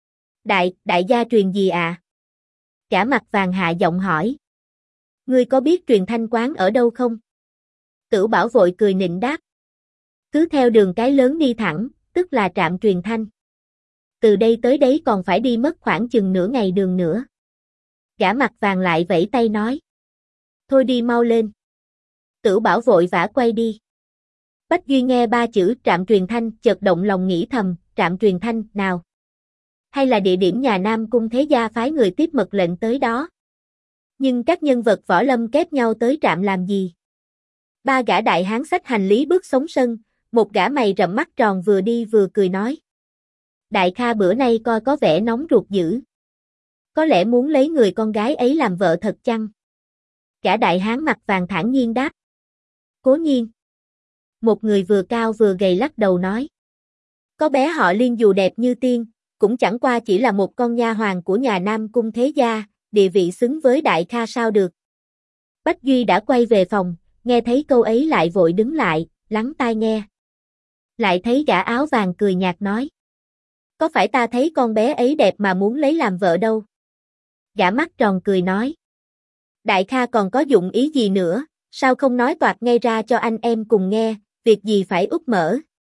Đại gia truyền gì à? Gã mặt vàng hạ giọng hỏi. Ngươi có biết truyền thanh quán ở đâu không? Tửu Bảo vội cười nịnh đáp. Cứ theo đường cái lớn đi thẳng, tức là trạm truyền thanh. Từ đây tới đấy còn phải đi mất khoảng chừng nửa ngày đường nữa. Gã mặt vàng lại vẫy tay nói. Thôi đi mau lên. Tửu Bảo vội vã quay đi. Bách Duy nghe ba chữ trạm truyền thanh chợt động lòng nghĩ thầm, trạm truyền thanh nào? Hay là địa điểm nhà Nam Cung Thế Gia phái người tiếp mật lệnh tới đó? Nhưng các nhân vật võ lâm kép nhau tới trạm làm gì? Ba gã đại hán xách hành lý bước xuống sân, một gã mày rậm mắt tròn vừa đi vừa cười nói. Đại Kha bữa nay coi có vẻ nóng ruột dữ. Có lẽ muốn lấy người con gái ấy làm vợ thật chăng? Gã đại hán mặt vàng thản nhiên đáp. Cố nhiên. Một người vừa cao vừa gầy lắc đầu nói. Có bé họ Liên dù đẹp như tiên, cũng chẳng qua chỉ là một con nha hoàn của nhà Nam Cung Thế Gia, địa vị xứng với Đại Kha sao được. Bách Duy đã quay về phòng, nghe thấy câu ấy lại vội đứng lại, lắng tai nghe. Lại thấy gã áo vàng cười nhạt nói. Có phải ta thấy con bé ấy đẹp mà muốn lấy làm vợ đâu? Gã mắt tròn cười nói. Đại Kha còn có dụng ý gì nữa, sao không nói toạc ngay ra cho anh em cùng nghe, việc gì phải úp mở.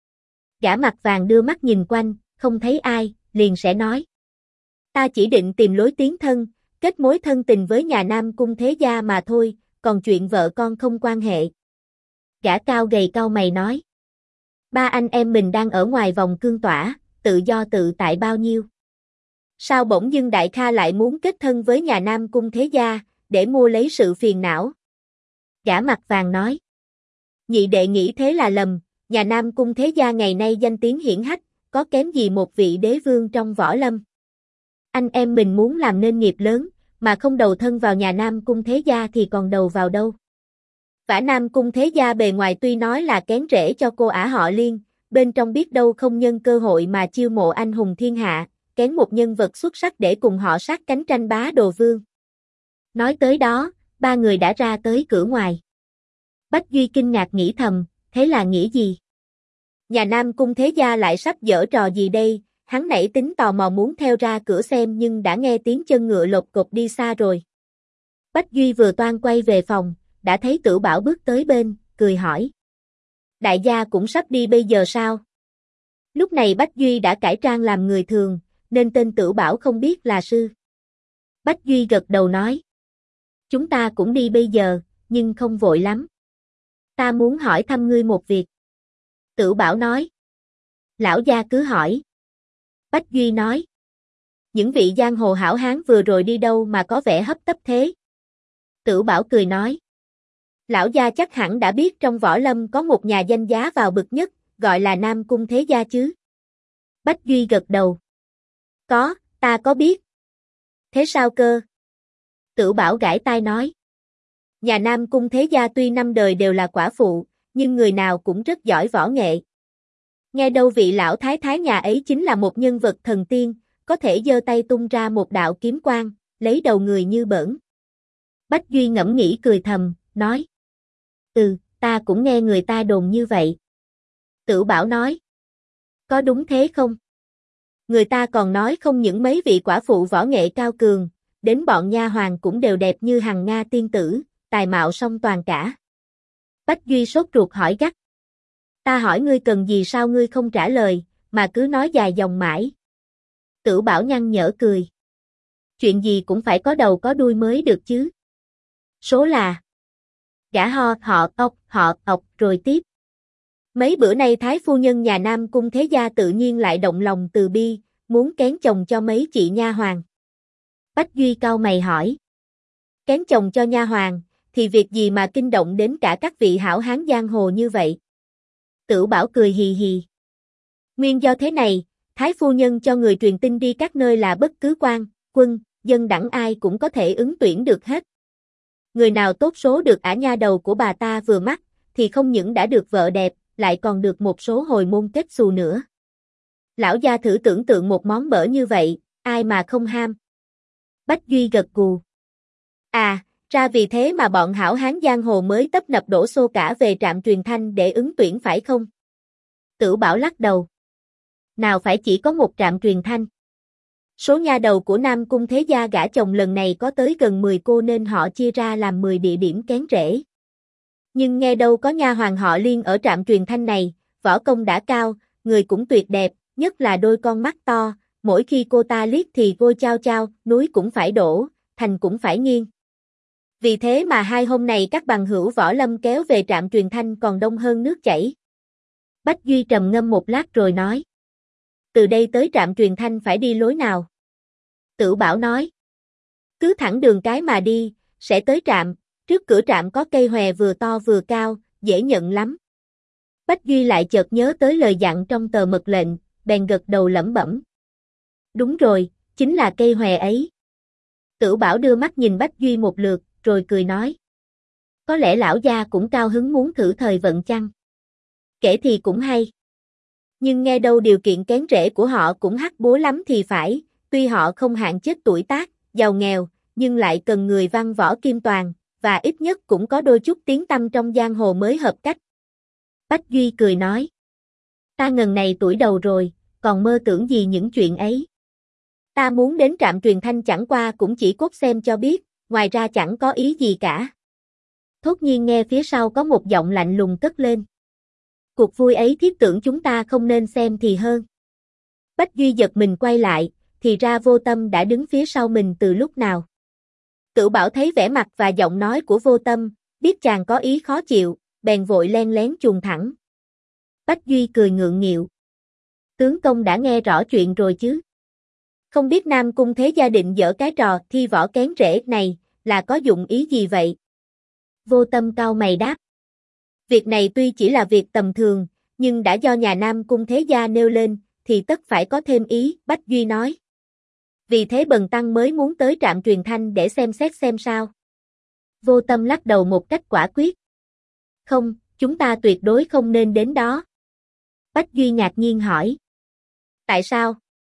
Gã mặt vàng đưa mắt nhìn quanh, không thấy ai, liền sẽ nói. Ta chỉ định tìm lối tiến thân, kết mối thân tình với nhà Nam Cung Thế Gia mà thôi, còn chuyện vợ con không quan hệ. Gã cao gầy cau mày nói. Ba anh em mình đang ở ngoài vòng cương tỏa, tự do tự tại bao nhiêu. Sao bỗng dưng Đại Kha lại muốn kết thân với nhà Nam Cung Thế Gia, để mua lấy sự phiền não? Gã mặt vàng nói. Nhị đệ nghĩ thế là lầm, nhà Nam Cung Thế Gia ngày nay danh tiếng hiển hách, có kém gì một vị đế vương trong võ lâm. Anh em mình muốn làm nên nghiệp lớn, mà không đầu thân vào nhà Nam Cung Thế Gia thì còn đầu vào đâu. Vả Nam Cung Thế Gia bề ngoài tuy nói là kén rễ cho cô ả họ Liên, bên trong biết đâu không nhân cơ hội mà chiêu mộ anh hùng thiên hạ, kén một nhân vật xuất sắc để cùng họ sát cánh tranh bá đồ vương. Nói tới đó, ba người đã ra tới cửa ngoài. Bách Duy kinh ngạc nghĩ thầm, thế là nghĩa gì? Nhà Nam Cung Thế Gia lại sắp giở trò gì đây? Hắn nảy tính tò mò muốn theo ra cửa xem nhưng đã nghe tiếng chân ngựa lột cột đi xa rồi. Bách Duy vừa toan quay về phòng, đã thấy Tửu Bảo bước tới bên, cười hỏi. Đại gia cũng sắp đi bây giờ sao? Lúc này Bách Duy đã cải trang làm người thường, nên tên Tửu Bảo không biết là sư. Bách Duy gật đầu nói. Chúng ta cũng đi bây giờ, nhưng không vội lắm. Ta muốn hỏi thăm ngươi một việc. Tửu Bảo nói. Lão gia cứ hỏi. Bách Duy nói. Những vị giang hồ hảo hán vừa rồi đi đâu mà có vẻ hấp tấp thế? Tửu Bảo cười nói. Lão gia chắc hẳn đã biết trong võ lâm có một nhà danh giá vào bực nhất, gọi là Nam Cung Thế Gia chứ? Bách Duy gật đầu. Có, ta có biết. Thế sao cơ? Tửu Bảo gãi tai nói. Nhà Nam Cung Thế Gia tuy năm đời đều là quả phụ, nhưng người nào cũng rất giỏi võ nghệ. Nghe đâu vị lão thái thái nhà ấy chính là một nhân vật thần tiên, có thể giơ tay tung ra một đạo kiếm quang, lấy đầu người như bỡn. Bách Duy ngẫm nghĩ cười thầm, nói. Ta cũng nghe người ta đồn như vậy. Tửu Bảo nói. Có đúng thế không? Người ta còn nói không những mấy vị quả phụ võ nghệ cao cường, đến bọn nha hoàn cũng đều đẹp như hằng nga tiên tử, tài mạo song toàn cả. Bách Duy sốt ruột hỏi gắt. Ta hỏi ngươi cần gì sao ngươi không trả lời, mà cứ nói dài dòng mãi. Tửu Bảo nhăn nhở cười. Chuyện gì cũng phải có đầu có đuôi mới được chứ. Số là. Gã họ ọc rồi tiếp. Mấy bữa nay Thái phu nhân nhà Nam Cung Thế Gia tự nhiên lại động lòng từ bi, muốn kén chồng cho mấy chị nha hoàn. Bách Duy cau mày hỏi. Kén chồng cho nha hoàn, thì việc gì mà kinh động đến cả các vị hảo hán giang hồ như vậy? Tửu Bảo cười hì hì. Nguyên do thế này, Thái phu nhân cho người truyền tin đi các nơi là bất cứ quan, quân, dân đẳng ai cũng có thể ứng tuyển được hết. Người nào tốt số được ả nha đầu của bà ta vừa mắt, thì không những đã được vợ đẹp, lại còn được một số hồi môn kết xù nữa. Lão gia thử tưởng tượng một món bở như vậy, ai mà không ham. Bách Duy gật gù. À, ra vì thế mà bọn hảo hán giang hồ mới tấp nập đổ xô cả về trạm truyền thanh để ứng tuyển phải không? Tửu Bảo lắc đầu. Nào phải chỉ có một trạm truyền thanh. Số nha đầu của Nam Cung Thế Gia gả chồng lần này có tới gần 10 cô nên họ chia ra làm 10 địa điểm kén rễ. Nhưng nghe đâu có nha hoàng họ Liên ở trạm truyền thanh này, võ công đã cao, người cũng tuyệt đẹp, nhất là đôi con mắt to, mỗi khi cô ta liếc thì gôi chao chao, núi cũng phải đổ, thành cũng phải nghiêng. Vì thế mà hai hôm này các bằng hữu võ lâm kéo về trạm truyền thanh còn đông hơn nước chảy. Bách Duy trầm ngâm một lát rồi nói. Từ đây tới trạm truyền thanh phải đi lối nào? Tửu Bảo nói. Cứ thẳng đường cái mà đi, sẽ tới trạm, trước cửa trạm có cây hòe vừa to vừa cao, dễ nhận lắm. Bách Duy lại chợt nhớ tới lời dặn trong tờ mật lệnh, bèn gật đầu lẩm bẩm. Đúng rồi, chính là cây hòe ấy. Tửu Bảo đưa mắt nhìn Bách Duy một lượt, rồi cười nói. Có lẽ lão gia cũng cao hứng muốn thử thời vận chăng? Kể thì cũng hay. Nhưng nghe đâu điều kiện kén rễ của họ cũng hắc búa lắm thì phải, tuy họ không hạn chết tuổi tác, giàu nghèo, nhưng lại cần người văn võ kim toàn, và ít nhất cũng có đôi chút tiếng tăm trong giang hồ mới hợp cách. Bách Duy cười nói. Ta ngần này tuổi đầu rồi, còn mơ tưởng gì những chuyện ấy. Ta muốn đến trạm truyền thanh chẳng qua cũng chỉ cốt xem cho biết, ngoài ra chẳng có ý gì cả. Thốt nhiên nghe phía sau có một giọng lạnh lùng cất lên. Cuộc vui ấy thiết tưởng chúng ta không nên xem thì hơn. Bách Duy giật mình quay lại, thì ra Vô Tâm đã đứng phía sau mình từ lúc nào. Tửu Bảo thấy vẻ mặt và giọng nói của Vô Tâm, biết chàng có ý khó chịu, bèn vội len lén chuồn thẳng. Bách Duy cười ngượng nghịu. Tướng công đã nghe rõ chuyện rồi chứ? Không biết Nam Cung Thế Gia định dở cái trò thi võ kén rễ này, là có dụng ý gì vậy? Vô Tâm cau mày đáp. Việc này tuy chỉ là việc tầm thường, nhưng đã do nhà Nam Cung Thế Gia nêu lên, thì tất phải có thêm ý, Bách Duy nói. Vì thế bần tăng mới muốn tới trạm truyền thanh để xem xét xem sao. Vô Tâm lắc đầu một cách quả quyết. Không, chúng ta tuyệt đối không nên đến đó. Bách Duy ngạc nhiên hỏi. Tại sao?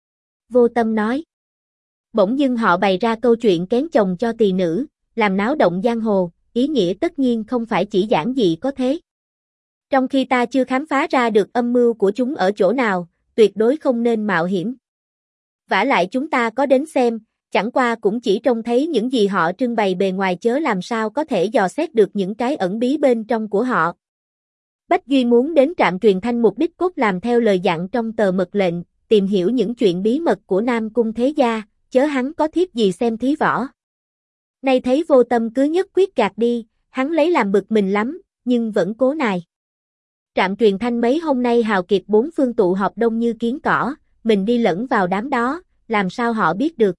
Vô Tâm nói. Bỗng dưng họ bày ra câu chuyện kén chồng cho tỳ nữ, làm náo động giang hồ, ý nghĩa tất nhiên không phải chỉ giản dị có thế. Trong khi ta chưa khám phá ra được âm mưu của chúng ở chỗ nào, tuyệt đối không nên mạo hiểm. Vả lại chúng ta có đến xem, chẳng qua cũng chỉ trông thấy những gì họ trưng bày bề ngoài chớ làm sao có thể dò xét được những cái ẩn bí bên trong của họ. Bách Duy muốn đến trạm truyền thanh mục đích cốt làm theo lời dặn trong tờ mật lệnh, tìm hiểu những chuyện bí mật của Nam Cung Thế Gia, chớ hắn có thiếp gì xem thí võ. Nay thấy Vô Tâm cứ nhất quyết gạt đi, hắn lấy làm bực mình lắm, nhưng vẫn cố nài. Trạm truyền thanh mấy hôm nay hào kiệt bốn phương tụ họp đông như kiến cỏ, mình đi lẫn vào đám đó, làm sao họ biết được.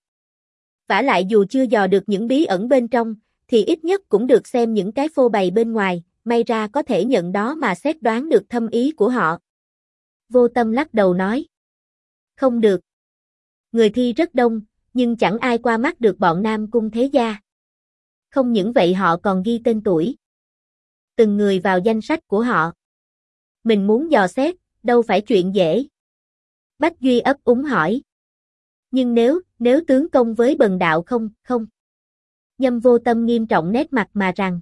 Vả lại dù chưa dò được những bí ẩn bên trong, thì ít nhất cũng được xem những cái phô bày bên ngoài, may ra có thể nhận đó mà xét đoán được thâm ý của họ. Vô Tâm lắc đầu nói. Không được. Người thi rất đông, nhưng chẳng ai qua mắt được bọn Nam Cung Thế Gia. Không những vậy họ còn ghi tên tuổi. Từng người vào danh sách của họ. Mình muốn dò xét, đâu phải chuyện dễ. Bách Duy ấp úng hỏi. Nhưng nếu tướng công với bần đạo không. Nhâm Vô Tâm nghiêm trọng nét mặt mà rằng.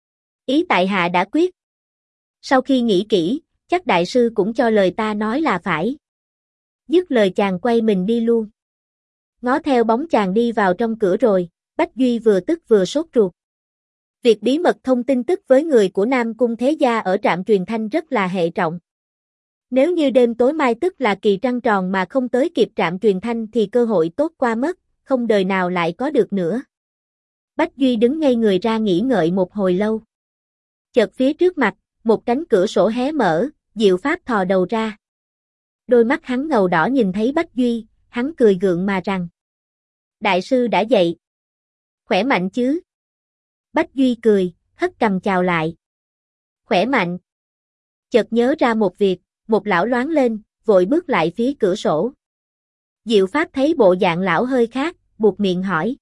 Ý tại hạ đã quyết. Sau khi nghĩ kỹ, chắc đại sư cũng cho lời ta nói là phải. Dứt lời chàng quay mình đi luôn. Ngó theo bóng chàng đi vào trong cửa rồi, Bách Duy vừa tức vừa sốt ruột. Việc bí mật thông tin tức với người của Nam Cung Thế Gia ở trạm truyền thanh rất là hệ trọng. Nếu như đêm tối mai tức là kỳ trăng tròn mà không tới kịp trạm truyền thanh thì cơ hội tốt qua mất, không đời nào lại có được nữa. Bách Duy đứng ngây người ra nghĩ ngợi một hồi lâu. Chợt phía trước mặt, một cánh cửa sổ hé mở, Diệu Pháp thò đầu ra. Đôi mắt hắn ngầu đỏ nhìn thấy Bách Duy, hắn cười gượng mà rằng. Đại sư đã dậy. Khỏe mạnh chứ? Bách Duy cười, hất cằm chào lại. Khỏe mạnh. Chợt nhớ ra một việc, một lão loáng lên, vội bước lại phía cửa sổ. Diệu Pháp thấy bộ dạng lão hơi khác, buộc miệng hỏi.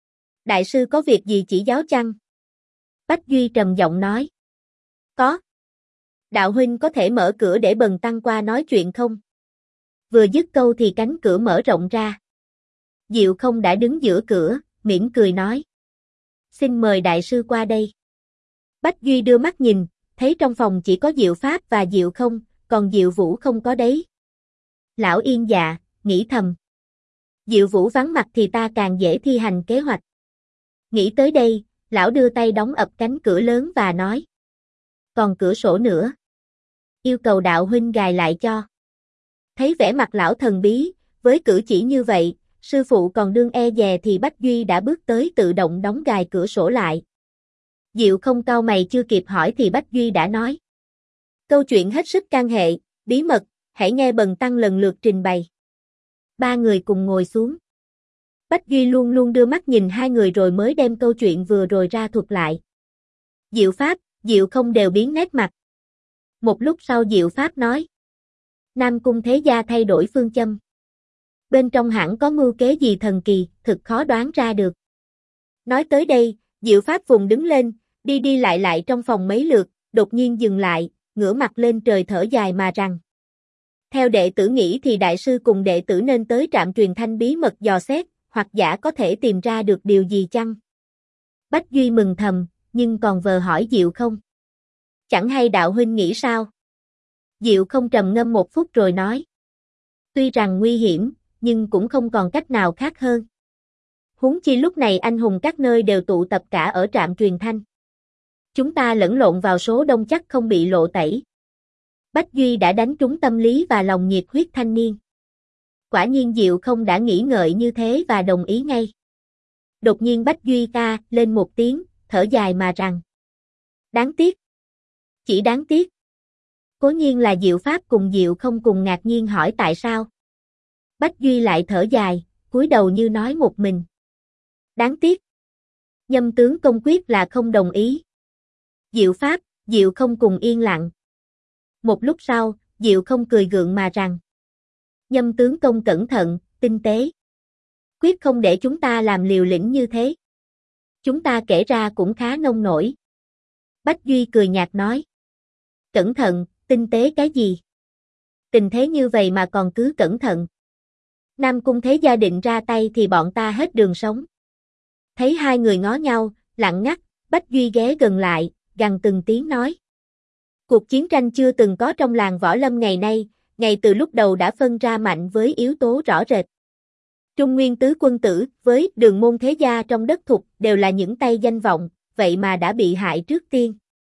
Đại sư có việc gì chỉ giáo chăng? Bách Duy trầm giọng nói. Có. Đạo huynh có thể mở cửa để Bần tăng qua nói chuyện không? Vừa dứt câu thì cánh cửa mở rộng ra. Diệu Không đã đứng giữa cửa, mỉm cười nói. Xin mời đại sư qua đây. Bách Duy đưa mắt nhìn, thấy trong phòng chỉ có Diệu Pháp và Diệu Không, còn Diệu Vũ không có đấy. Lão yên dạ, nghĩ thầm. Diệu Vũ vắng mặt thì ta càng dễ thi hành kế hoạch. Nghĩ tới đây, lão đưa tay đóng ập cánh cửa lớn và nói. Còn cửa sổ nữa. Yêu cầu đạo huynh gài lại cho. Thấy vẻ mặt lão thần bí, với cử chỉ như vậy, sư phụ còn đương e dè thì Bách Duy đã bước tới tự động đóng gài cửa sổ lại. Diệu Không cau mày chưa kịp hỏi thì Bách Duy đã nói. Câu chuyện hết sức can hệ, bí mật, hãy nghe Bần tăng lần lượt trình bày. Ba người cùng ngồi xuống. Bách Duy luôn luôn đưa mắt nhìn hai người rồi mới đem câu chuyện vừa rồi ra thuật lại. Diệu Pháp, Diệu Không đều biến nét mặt. Một lúc sau Diệu Pháp nói. Nam Cung thế gia thay đổi phương châm. Bên trong hẳn có mưu kế gì thần kỳ, thực khó đoán ra được. Nói tới đây, Diệu Pháp vùng đứng lên, đi đi lại trong phòng mấy lượt, đột nhiên dừng lại, ngửa mặt lên trời thở dài mà rằng. Theo đệ tử nghĩ thì đại sư cùng đệ tử nên tới trạm truyền thanh bí mật dò xét, hoặc giả có thể tìm ra được điều gì chăng? Bách Duy mừng thầm, nhưng còn vờ hỏi Diệu Không. Chẳng hay đạo huynh nghĩ sao? Diệu Không trầm ngâm một phút rồi nói. Tuy rằng nguy hiểm, nhưng cũng không còn cách nào khác hơn. Huống chi lúc này anh hùng các nơi đều tụ tập cả ở trạm truyền thanh. Chúng ta lẫn lộn vào số đông chắc không bị lộ tẩy. Bách Duy đã đánh trúng tâm lý và lòng nhiệt huyết thanh niên. Quả nhiên Diệu Không đã nghĩ ngợi như thế và đồng ý ngay. Đột nhiên Bách Duy ca lên một tiếng, thở dài mà rằng. Đáng tiếc. Chỉ đáng tiếc. Cố nhiên là Diệu Pháp cùng Diệu Không cùng ngạc nhiên hỏi tại sao. Bách Duy lại thở dài, cúi đầu như nói một mình. Đáng tiếc. Nhâm tướng công quyết là không đồng ý. Diệu Pháp, Diệu Không cùng yên lặng. Một lúc sau, Diệu Không cười gượng mà rằng. Nhâm tướng công cẩn thận, tinh tế. Quyết không để chúng ta làm liều lĩnh như thế. Chúng ta kể ra cũng khá nông nổi. Bách Duy cười nhạt nói. Cẩn thận, tinh tế cái gì? Tình thế như vậy mà còn cứ cẩn thận. Nam Cung thế gia định ra tay thì bọn ta hết đường sống. Thấy hai người ngó nhau, lặng ngắt, Bách Duy ghé gần lại, gằn từng tiếng nói. Cuộc chiến tranh chưa từng có trong làng võ lâm ngày nay, ngay từ lúc đầu đã phân ra mạnh với yếu tố rõ rệt. Trung Nguyên tứ quân tử với Đường môn thế gia trong đất Thục đều là những tay danh vọng, vậy mà đã bị hại trước tiên.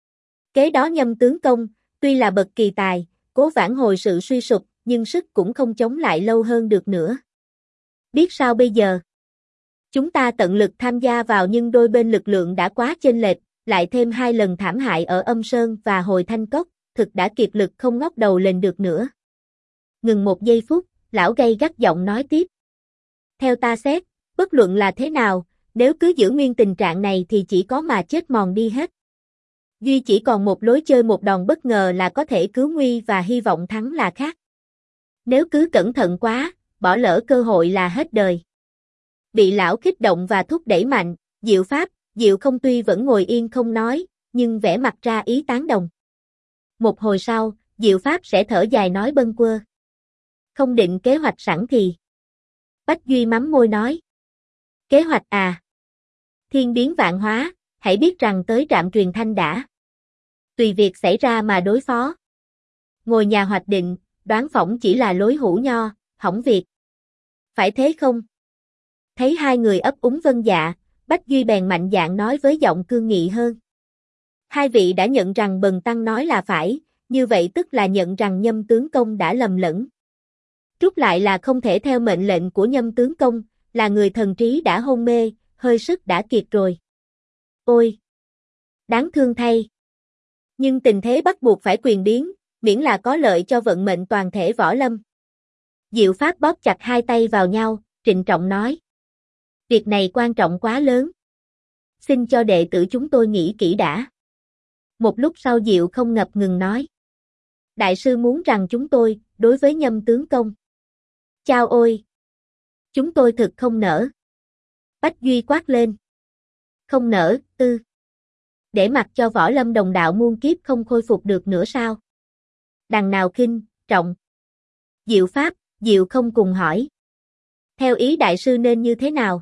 Kế đó Nhâm tướng công, tuy là bậc kỳ tài, cố vãn hồi sự suy sụp, nhưng sức cũng không chống lại lâu hơn được nữa. Biết sao bây giờ? Chúng ta tận lực tham gia vào nhưng đôi bên lực lượng đã quá chênh lệch, lại thêm 2 lần thảm hại ở Âm Sơn và Hồi Thanh Cốc, thực đã kiệt lực không ngóc đầu lên được nữa. Ngừng một giây phút, lão gay gắt giọng nói tiếp. Theo ta xét, bất luận là thế nào, nếu cứ giữ nguyên tình trạng này thì chỉ có mà chết mòn đi hết. Duy chỉ còn một lối chơi một đòn bất ngờ là có thể cứu nguy và hy vọng thắng là khác. Nếu cứ cẩn thận quá, bỏ lỡ cơ hội là hết đời. Bị lão kích động và thúc đẩy mạnh, Diệu Pháp, Diệu Không tuy vẫn ngồi yên không nói, nhưng vẻ mặt ra ý tán đồng. Một hồi sau, Diệu Pháp sẽ thở dài nói bâng quơ. Không định kế hoạch sẵn thì. Bách Duy mắm môi nói. Kế hoạch à? Thiên biến vạn hóa, hãy biết rằng tới trạm truyền thanh đã. Tùy việc xảy ra mà đối phó. Ngồi nhà hoạch định, đoán phỏng chỉ là lối hủ nho, hỏng việc. Phải thế không? Thấy hai người ấp úng vâng dạ, Bách Duy bèn mạnh dạn nói với giọng cương nghị hơn. Hai vị đã nhận rằng Bần tăng nói là phải, như vậy tức là nhận rằng Nhâm tướng công đã lầm lẫn. Rút lại là không thể theo mệnh lệnh của Nhâm tướng công, là người thần trí đã hôn mê, hơi sức đã kiệt rồi. Ôi! Đáng thương thay! Nhưng tình thế bắt buộc phải quyền biến, miễn là có lợi cho vận mệnh toàn thể võ lâm. Diệu Pháp bóp chặt hai tay vào nhau, trịnh trọng nói. Việc này quan trọng quá lớn. Xin cho đệ tử chúng tôi nghĩ kỹ đã. Một lúc sau Diệu Không ngập ngừng nói. Đại sư muốn rằng chúng tôi, đối với Nhâm tướng công. Chao ôi! Chúng tôi thực không nỡ. Bách Duy quát lên. Không nỡ, ư. Để mặc cho Võ Lâm đồng đạo muôn kiếp không khôi phục được nữa sao? Đằng nào khinh, trọng. Diệu Pháp, Diệu không cùng hỏi. Theo ý đại sư nên như thế nào?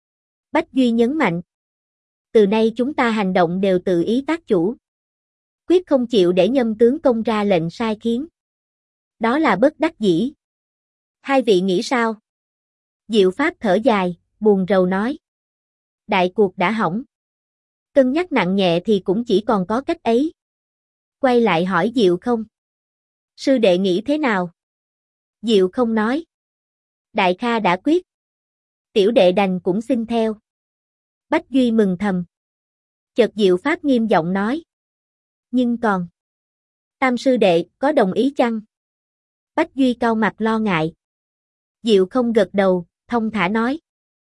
Bách Duy nhấn mạnh. Từ nay chúng ta hành động đều tự ý tác chủ. Quyết không chịu để Nhâm tướng công ra lệnh sai khiến. Đó là bất đắc dĩ. Hai vị nghĩ sao? Diệu Pháp thở dài, buồn rầu nói. Đại cuộc đã hỏng. Cân nhắc nặng nhẹ thì cũng chỉ còn có cách ấy. Quay lại hỏi Diệu không. Sư đệ nghĩ thế nào? Diệu không nói. Đại Kha đã quyết. Tiểu đệ đành cũng xin theo. Bách Duy mừng thầm. Chợt Diệu Pháp nghiêm giọng nói. Nhưng còn. Tam sư đệ có đồng ý chăng? Bách Duy cau mặt lo ngại. Diệu không gật đầu, thông thả nói.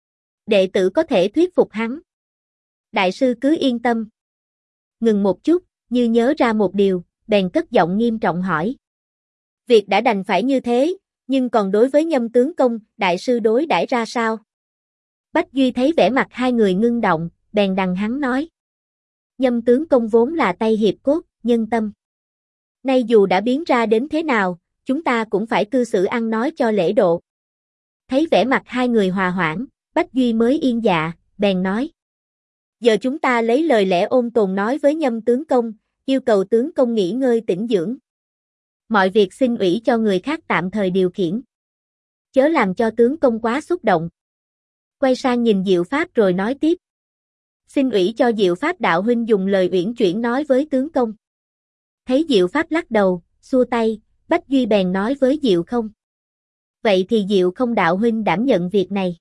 Đệ tử có thể thuyết phục hắn. Đại sư cứ yên tâm. Ngừng một chút, như nhớ ra một điều, bèn cất giọng nghiêm trọng hỏi. Việc đã đành phải như thế, nhưng còn đối với Nhâm tướng công, đại sư đối đãi ra sao? Bách Duy thấy vẻ mặt hai người ngưng động, bèn đằng hắn nói. Nhâm tướng công vốn là tay hiệp cốt, nhân tâm. Nay dù đã biến ra đến thế nào, chúng ta cũng phải cư xử ăn nói cho lễ độ. Thấy vẻ mặt hai người hòa hoãn, Bách Duy mới yên dạ, bèn nói. Giờ chúng ta lấy lời lẽ ôn tồn nói với Nhâm tướng công, yêu cầu tướng công nghỉ ngơi tĩnh dưỡng. Mọi việc xin ủy cho người khác tạm thời điều khiển. Chớ làm cho tướng công quá xúc động. Quay sang nhìn Diệu Pháp rồi nói tiếp. Xin ủy cho Diệu Pháp đạo huynh dùng lời uyển chuyển nói với tướng công. Thấy Diệu Pháp lắc đầu, xua tay, Bách Duy bèn nói với Diệu không. Vậy thì Diệu không đạo huynh đảm nhận việc này.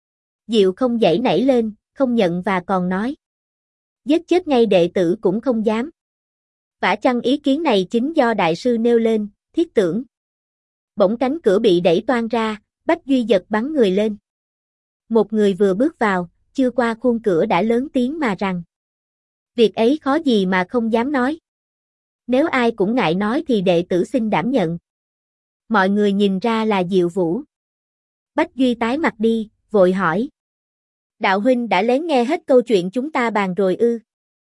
Diệu không giãy nảy lên, không nhận và còn nói. Giết chết ngay đệ tử cũng không dám. Vả chăng ý kiến này chính do đại sư nêu lên, thiết tưởng. Bỗng cánh cửa bị đẩy toang ra, Bách Duy giật bắn người lên. Một người vừa bước vào, chưa qua khuôn cửa đã lớn tiếng mà rằng. Việc ấy khó gì mà không dám nói. Nếu ai cũng ngại nói thì đệ tử xin đảm nhận. Mọi người nhìn ra là Diệu Vũ. Bách Duy tái mặt đi, vội hỏi. Đạo huynh đã lén nghe hết câu chuyện chúng ta bàn rồi ư?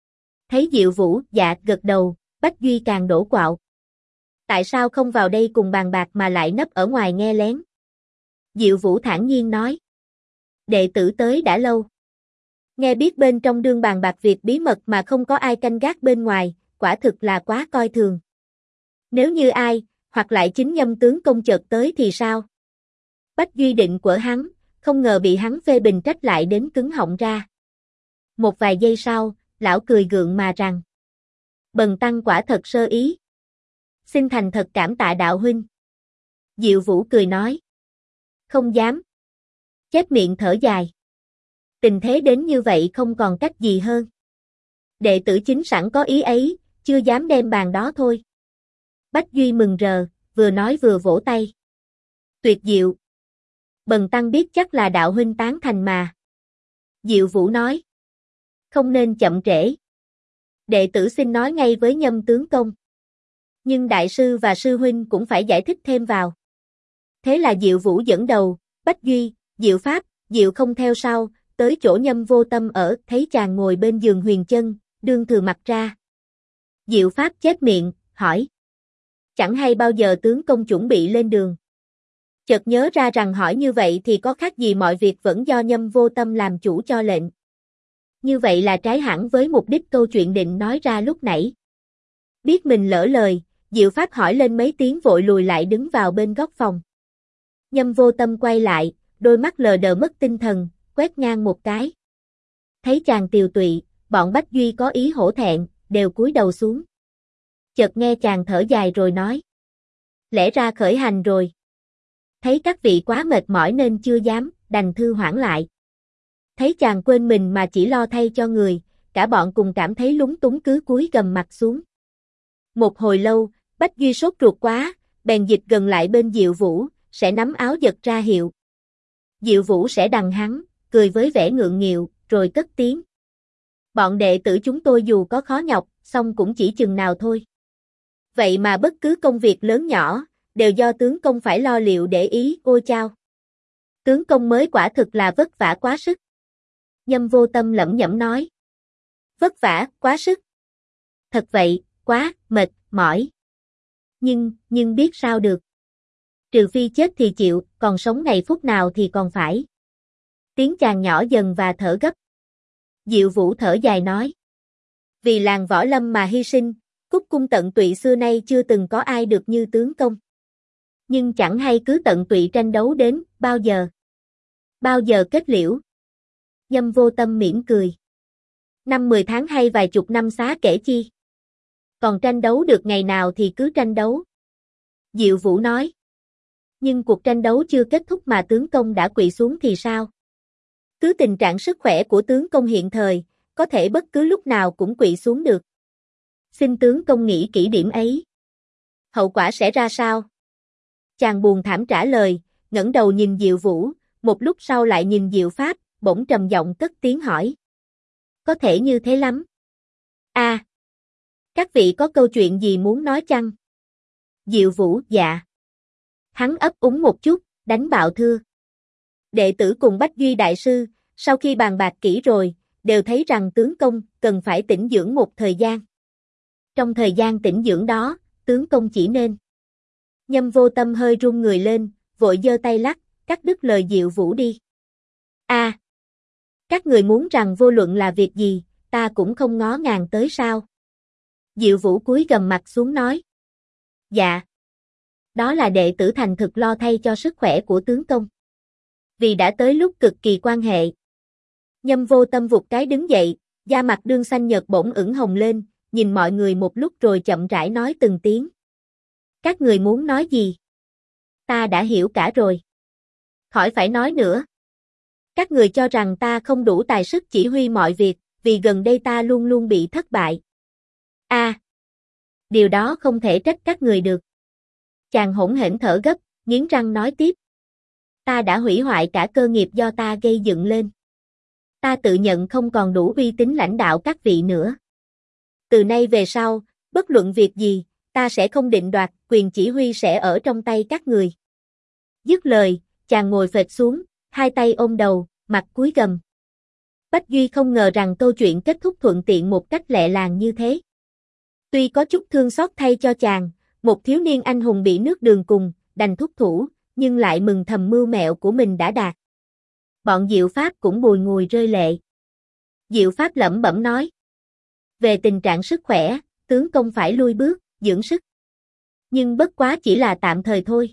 Thấy Diệu Vũ dạ gật đầu, Bách Duy càng đổ quạo. Tại sao không vào đây cùng bàn bạc mà lại nấp ở ngoài nghe lén? Diệu Vũ thản nhiên nói. Đệ tử tới đã lâu. Nghe biết bên trong đương bàn bạc việc bí mật mà không có ai canh gác bên ngoài, quả thực là quá coi thường. Nếu như ai, hoặc lại chính Nhâm tướng công chợt tới thì sao? Bách Duy định của hắn, không ngờ bị hắn phê bình trách lại đến cứng họng ra. Một vài giây sau, lão cười gượng mà rằng. Bần tăng quả thật sơ ý. Xin thành thật cảm tạ đạo huynh. Diệu Vũ cười nói. Không dám. Chép miệng thở dài. Tình thế đến như vậy không còn cách gì hơn. Đệ tử chính sẵn có ý ấy, chưa dám đem bàn đó thôi. Bách Duy mừng rờ, vừa nói vừa vỗ tay. Tuyệt diệu. Bần tăng biết chắc là đạo huynh tán thành mà. Diệu Vũ nói. Không nên chậm trễ. Đệ tử xin nói ngay với Nhâm tướng công. Nhưng đại sư và sư huynh cũng phải giải thích thêm vào. Thế là Diệu Vũ dẫn đầu, Bách Duy, Diệu Pháp, Diệu không theo sau, tới chỗ Nhâm Vô Tâm ở, thấy chàng ngồi bên giường huyền chân, đương thừa mặt ra. Diệu Pháp chép miệng, hỏi. Chẳng hay bao giờ tướng công chuẩn bị lên đường. Chợt nhớ ra rằng hỏi như vậy thì có khác gì mọi việc vẫn do Nhâm Vô Tâm làm chủ cho lệnh. Như vậy là trái hẳn với mục đích câu chuyện định nói ra lúc nãy. Biết mình lỡ lời, Diệu Pháp hỏi lên mấy tiếng vội lùi lại đứng vào bên góc phòng. Nhâm Vô Tâm quay lại, đôi mắt lờ đờ mất tinh thần, quét ngang một cái. Thấy chàng tiều tụy, bọn Bách Duy có ý hổ thẹn, đều cúi đầu xuống. Chợt nghe chàng thở dài rồi nói. Lẽ ra khởi hành rồi. Thấy các vị quá mệt mỏi nên chưa dám, đành thư hoãn lại. Thấy chàng quên mình mà chỉ lo thay cho người, cả bọn cùng cảm thấy lúng túng cứ cúi gầm mặt xuống. Một hồi lâu, Bách Duy sốt ruột quá, bèn dịch gần lại bên Diệu Vũ, sẽ nắm áo giật ra hiệu. Diệu Vũ sẽ đằng hắn, cười với vẻ ngượng nghịu, rồi cất tiếng. Bọn đệ tử chúng tôi dù có khó nhọc, song cũng chỉ chừng nào thôi. Vậy mà bất cứ công việc lớn nhỏ, đều do tướng công phải lo liệu để ý, ôi chao. Tướng công mới quả thực là vất vả quá sức. Nhâm Vô Tâm lẩm nhẩm nói. Vất vả, quá sức. Thật vậy, quá, mệt, mỏi. Nhưng biết sao được. Trừ phi chết thì chịu, còn sống ngày phút nào thì còn phải. Tiếng chàng nhỏ dần và thở gấp. Diệu Vũ thở dài nói. Vì làng võ lâm mà hy sinh, cúc cung tận tụy xưa nay chưa từng có ai được như tướng công. Nhưng chẳng hay cứ tận tụy tranh đấu đến, bao giờ? Bao giờ kết liễu? Nhâm Vô Tâm mỉm cười. 5-10 tháng hay vài chục năm xá kể chi? Còn tranh đấu được ngày nào thì cứ tranh đấu. Diệu Vũ nói. Nhưng cuộc tranh đấu chưa kết thúc mà tướng công đã quỵ xuống thì sao? Cứ tình trạng sức khỏe của tướng công hiện thời, có thể bất cứ lúc nào cũng quỵ xuống được. Xin tướng công nghĩ kỹ điểm ấy. Hậu quả sẽ ra sao? Chàng buồn thảm trả lời, ngẩng đầu nhìn Diệu Vũ, một lúc sau lại nhìn Diệu Pháp, bỗng trầm giọng cất tiếng hỏi. Có thể như thế lắm. Các vị có câu chuyện gì muốn nói chăng? Diệu Vũ, dạ. Hắn ấp úng một chút, đánh bạo thưa. Đệ tử cùng Bách Duy Đại Sư, sau khi bàn bạc kỹ rồi, đều thấy rằng tướng công cần phải tĩnh dưỡng một thời gian. Trong thời gian tĩnh dưỡng đó, tướng công chỉ nên. Nhâm Vô Tâm hơi run người lên, vội giơ tay lắc, cắt đứt lời Diệu Vũ đi. Các người muốn rằng vô luận là việc gì, ta cũng không ngó ngàng tới sao? Diệu Vũ cúi gằm mặt xuống nói. Dạ. Đó là đệ tử thành thực lo thay cho sức khỏe của tướng công. Vì đã tới lúc cực kỳ quan hệ. Nhâm Vô Tâm vụt cái đứng dậy, da mặt đương xanh nhợt bỗng ửng hồng lên, nhìn mọi người một lúc rồi chậm rãi nói từng tiếng. Các người muốn nói gì? Ta đã hiểu cả rồi. Khỏi phải nói nữa. Các người cho rằng ta không đủ tài sức chỉ huy mọi việc, vì gần đây ta luôn luôn bị thất bại. Điều đó không thể trách các người được. Chàng hỗn hển thở gấp, nghiến răng nói tiếp. Ta đã hủy hoại cả cơ nghiệp do ta gây dựng lên. Ta tự nhận không còn đủ uy tín lãnh đạo các vị nữa. Từ nay về sau, bất luận việc gì, ta sẽ không định đoạt, quyền chỉ huy sẽ ở trong tay các người. Dứt lời, chàng ngồi phệt xuống, hai tay ôm đầu, mặt cúi gằm. Bách Duy không ngờ rằng câu chuyện kết thúc thuận tiện một cách lẹ làng như thế. Tuy có chút thương xót thay cho chàng, một thiếu niên anh hùng bị nước đường cùng, đành thúc thủ, nhưng lại mừng thầm mưu mẹo của mình đã đạt. Bọn Diệu Pháp cũng bùi ngùi rơi lệ. Diệu Pháp lẩm bẩm nói. Về tình trạng sức khỏe, tướng công phải lui bước, dưỡng sức. Nhưng bất quá chỉ là tạm thời thôi.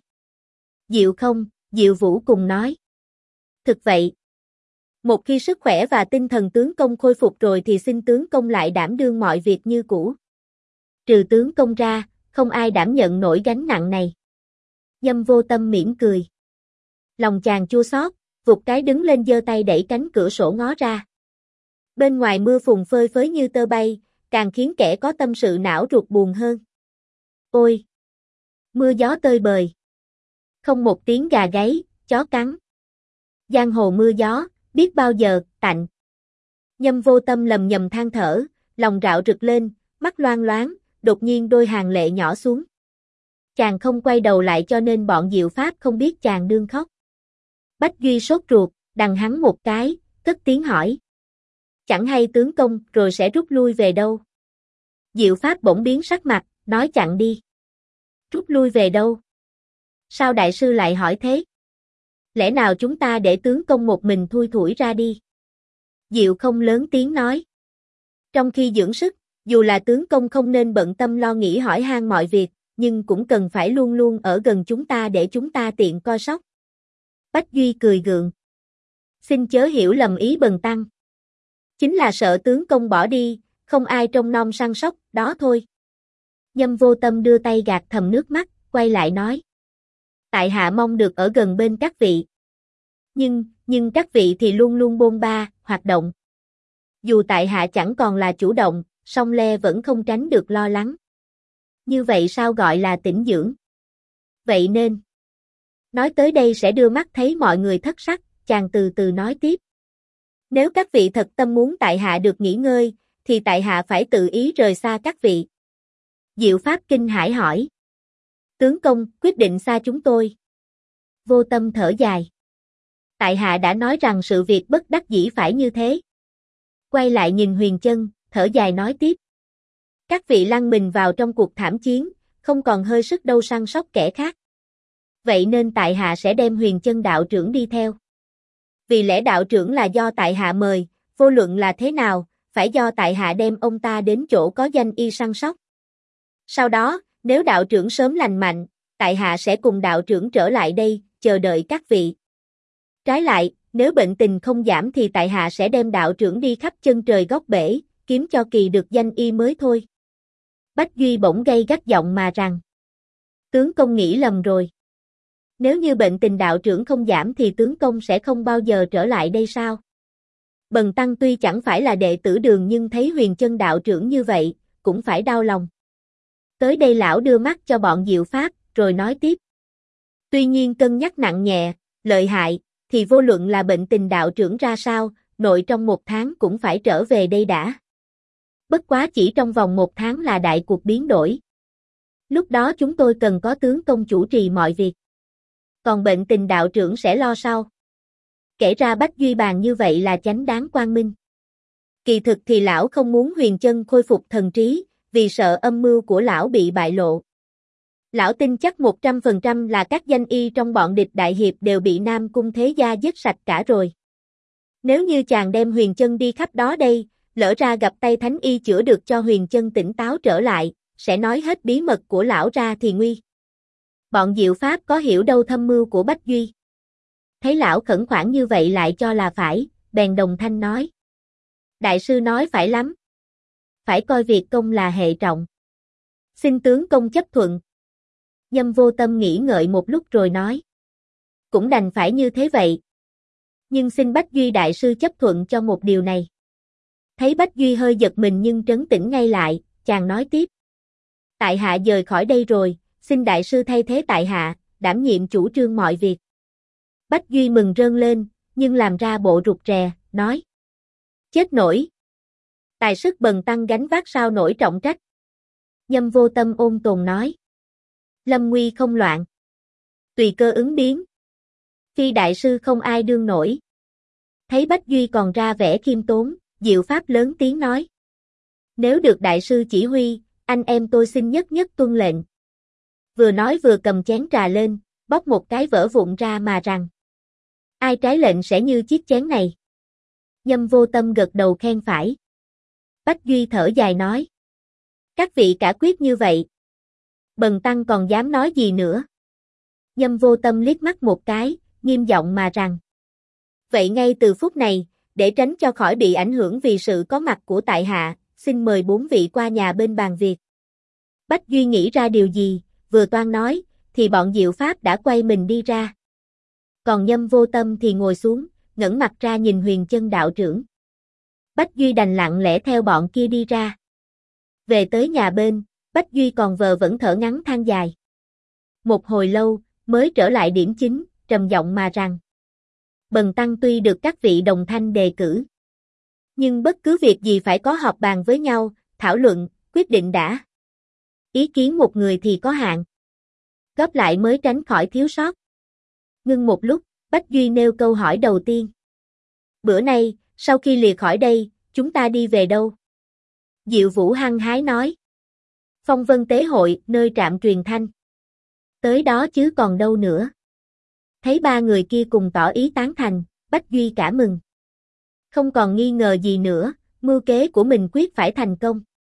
Diệu Vũ cùng nói. Thực vậy. Một khi sức khỏe và tinh thần tướng công khôi phục rồi thì xin tướng công lại đảm đương mọi việc như cũ. Trừ tướng công ra, không ai đảm nhận nổi gánh nặng này. Nhâm Vô Tâm mỉm cười. Lòng chàng chua xót, vụt cái đứng lên giơ tay đẩy cánh cửa sổ ngó ra. Bên ngoài mưa phùn phơi phới như tơ bay, càng khiến kẻ có tâm sự não ruột buồn hơn. Ôi! Mưa gió tơi bời. Không một tiếng gà gáy, chó cắn. Giang hồ mưa gió, biết bao giờ, tạnh. Nhâm Vô Tâm lầm nhầm than thở, lòng rạo rực lên, mắt loang loáng, đột nhiên đôi hàng lệ nhỏ xuống. Chàng không quay đầu lại cho nên bọn Diệu Pháp không biết chàng đương khóc. Bách Duy sốt ruột, đằng hắn một cái, cất tiếng hỏi. Chẳng hay tướng công rồi sẽ rút lui về đâu? Diệu Pháp bỗng biến sắc mặt, nói chặn đi. Rút lui về đâu? Sao đại sư lại hỏi thế? Lẽ nào chúng ta để tướng công một mình thui thủi ra đi? Diệu không lớn tiếng nói. Trong khi dưỡng sức, dù là tướng công không nên bận tâm lo nghĩ hỏi han mọi việc, nhưng cũng cần phải luôn luôn ở gần chúng ta để chúng ta tiện coi sóc. Bách Duy cười gượng. Xin chớ hiểu lầm ý bần tăng. Chính là sợ tướng công bỏ đi, không ai trông nom săn sóc, đó thôi. Nhâm Vô Tâm đưa tay gạt thầm nước mắt, quay lại nói. Tại hạ mong được ở gần bên các vị. Nhưng các vị thì luôn luôn bôn ba, hoạt động. Dù tại hạ chẳng còn là chủ động, song le vẫn không tránh được lo lắng. Như vậy sao gọi là tĩnh dưỡng? Vậy nên, nói tới đây sẽ đưa mắt thấy mọi người thất sắc, chàng từ từ nói tiếp. Nếu các vị thật tâm muốn tại hạ được nghỉ ngơi, thì tại hạ phải tự ý rời xa các vị. Diệu Pháp kinh hãi hỏi. Tướng công, quyết định xa chúng tôi. Vô Tâm thở dài. Tại hạ đã nói rằng sự việc bất đắc dĩ phải như thế. quay lại nhìn Huyền Chân, thở dài nói tiếp. Các vị lăn mình vào trong cuộc thảm chiến, không còn hơi sức đâu săn sóc kẻ khác. Vậy nên tại hạ sẽ đem Huyền Chân đạo trưởng đi theo. Vì lẽ đạo trưởng là do tại hạ mời, vô luận là thế nào, phải do tại hạ đem ông ta đến chỗ có danh y săn sóc. Sau đó, nếu đạo trưởng sớm lành mạnh, tại hạ sẽ cùng đạo trưởng trở lại đây, chờ đợi các vị. Trái lại, nếu bệnh tình không giảm thì tại hạ sẽ đem đạo trưởng đi khắp chân trời góc bể, kiếm cho kỳ được danh y mới thôi. Bách Duy bỗng gay gắt giọng mà rằng. Tướng công nghĩ lầm rồi. Nếu như bệnh tình đạo trưởng không giảm thì tướng công sẽ không bao giờ trở lại đây sao? Bần tăng tuy chẳng phải là đệ tử Đường nhưng thấy Huyền Chân đạo trưởng như vậy, cũng phải đau lòng. Tới đây lão đưa mắt cho bọn Diệu Pháp, rồi nói tiếp. Tuy nhiên cân nhắc nặng nhẹ, lợi hại, thì vô luận là bệnh tình đạo trưởng ra sao, nội trong 1 tháng cũng phải trở về đây đã. Bất quá chỉ trong vòng 1 tháng là đại cuộc biến đổi. Lúc đó chúng tôi cần có tướng công chủ trì mọi việc. Còn bệnh tình đạo trưởng sẽ lo sau. Kể ra Bách Duy bàn như vậy là chánh đáng quang minh. Kỳ thực thì lão không muốn Huyền Chân khôi phục thần trí, vì sợ âm mưu của lão bị bại lộ. Lão tin chắc 100% là các danh y trong bọn địch đại hiệp đều bị Nam Cung Thế Gia giết sạch cả rồi. Nếu như chàng đem Huyền Chân đi khắp đó đây, lỡ ra gặp tay thánh y chữa được cho Huyền Chân tỉnh táo trở lại, sẽ nói hết bí mật của lão ra thì nguy. Bọn Diệu Pháp có hiểu đâu thâm mưu của Bách Duy. Thấy lão khẩn khoản như vậy lại cho là phải, bèn đồng thanh nói. Đại sư nói phải lắm. Phải coi việc công là hệ trọng. Xin tướng công chấp thuận. Nhâm Vô Tâm nghĩ ngợi một lúc rồi nói. Cũng đành phải như thế vậy. Nhưng xin Bách Duy đại sư chấp thuận cho một điều này. Thấy Bách Duy hơi giật mình nhưng trấn tĩnh ngay lại, chàng nói tiếp. Tại hạ dời khỏi đây rồi, xin đại sư thay thế tại hạ, đảm nhiệm chủ trương mọi việc. Bách Duy mừng rơn lên, nhưng làm ra bộ rụt rè, nói. Chết nổi. Tài sức bần tăng gánh vác sao nổi trọng trách. Nhâm Vô Tâm ôn tồn nói. Lâm nguy không loạn. Tùy cơ ứng biến. Phi đại sư không ai đương nổi. Thấy Bách Duy còn ra vẻ khiêm tốn, Diệu Pháp lớn tiếng nói. Nếu được đại sư chỉ huy, anh em tôi xin nhất nhất tuân lệnh. Vừa nói vừa cầm chén trà lên, bóc một cái vỡ vụn ra mà rằng. Ai trái lệnh sẽ như chiếc chén này. Nhâm Vô Tâm gật đầu khen phải. Bách Duy thở dài nói. Các vị cả quyết như vậy. Bần tăng còn dám nói gì nữa. Nhâm Vô Tâm liếc mắt một cái, nghiêm giọng mà rằng. Vậy ngay từ phút này, để tránh cho khỏi bị ảnh hưởng vì sự có mặt của tại hạ, xin mời 4 vị qua nhà bên bàn việc. Bách Duy nghĩ ra điều gì, vừa toan nói, thì bọn Diệu Pháp đã quay mình đi ra. Còn Nhâm Vô Tâm thì ngồi xuống, ngẩng mặt ra nhìn Huyền Chân đạo trưởng. Bách Duy đành lặng lẽ theo bọn kia đi ra. Về tới nhà bên, Bách Duy còn vờ vẫn thở ngắn than dài. Một hồi lâu, mới trở lại điểm chính, trầm giọng mà rằng. Bần tăng tuy được các vị đồng thanh đề cử. Nhưng bất cứ việc gì phải có họp bàn với nhau, thảo luận, quyết định đã. Ý kiến một người thì có hạn. Góp lại mới tránh khỏi thiếu sót. Ngưng một lúc, Bách Duy nêu câu hỏi đầu tiên. Bữa nay, sau khi lìa khỏi đây, chúng ta đi về đâu? Diệu Vũ hăng hái nói. Phong Vân Tế Hội, nơi trạm truyền thanh. Tới đó chứ còn đâu nữa. Thấy 3 người kia cùng tỏ ý tán thành, Bách Duy cả mừng. Không còn nghi ngờ gì nữa, mưu kế của mình quyết phải thành công.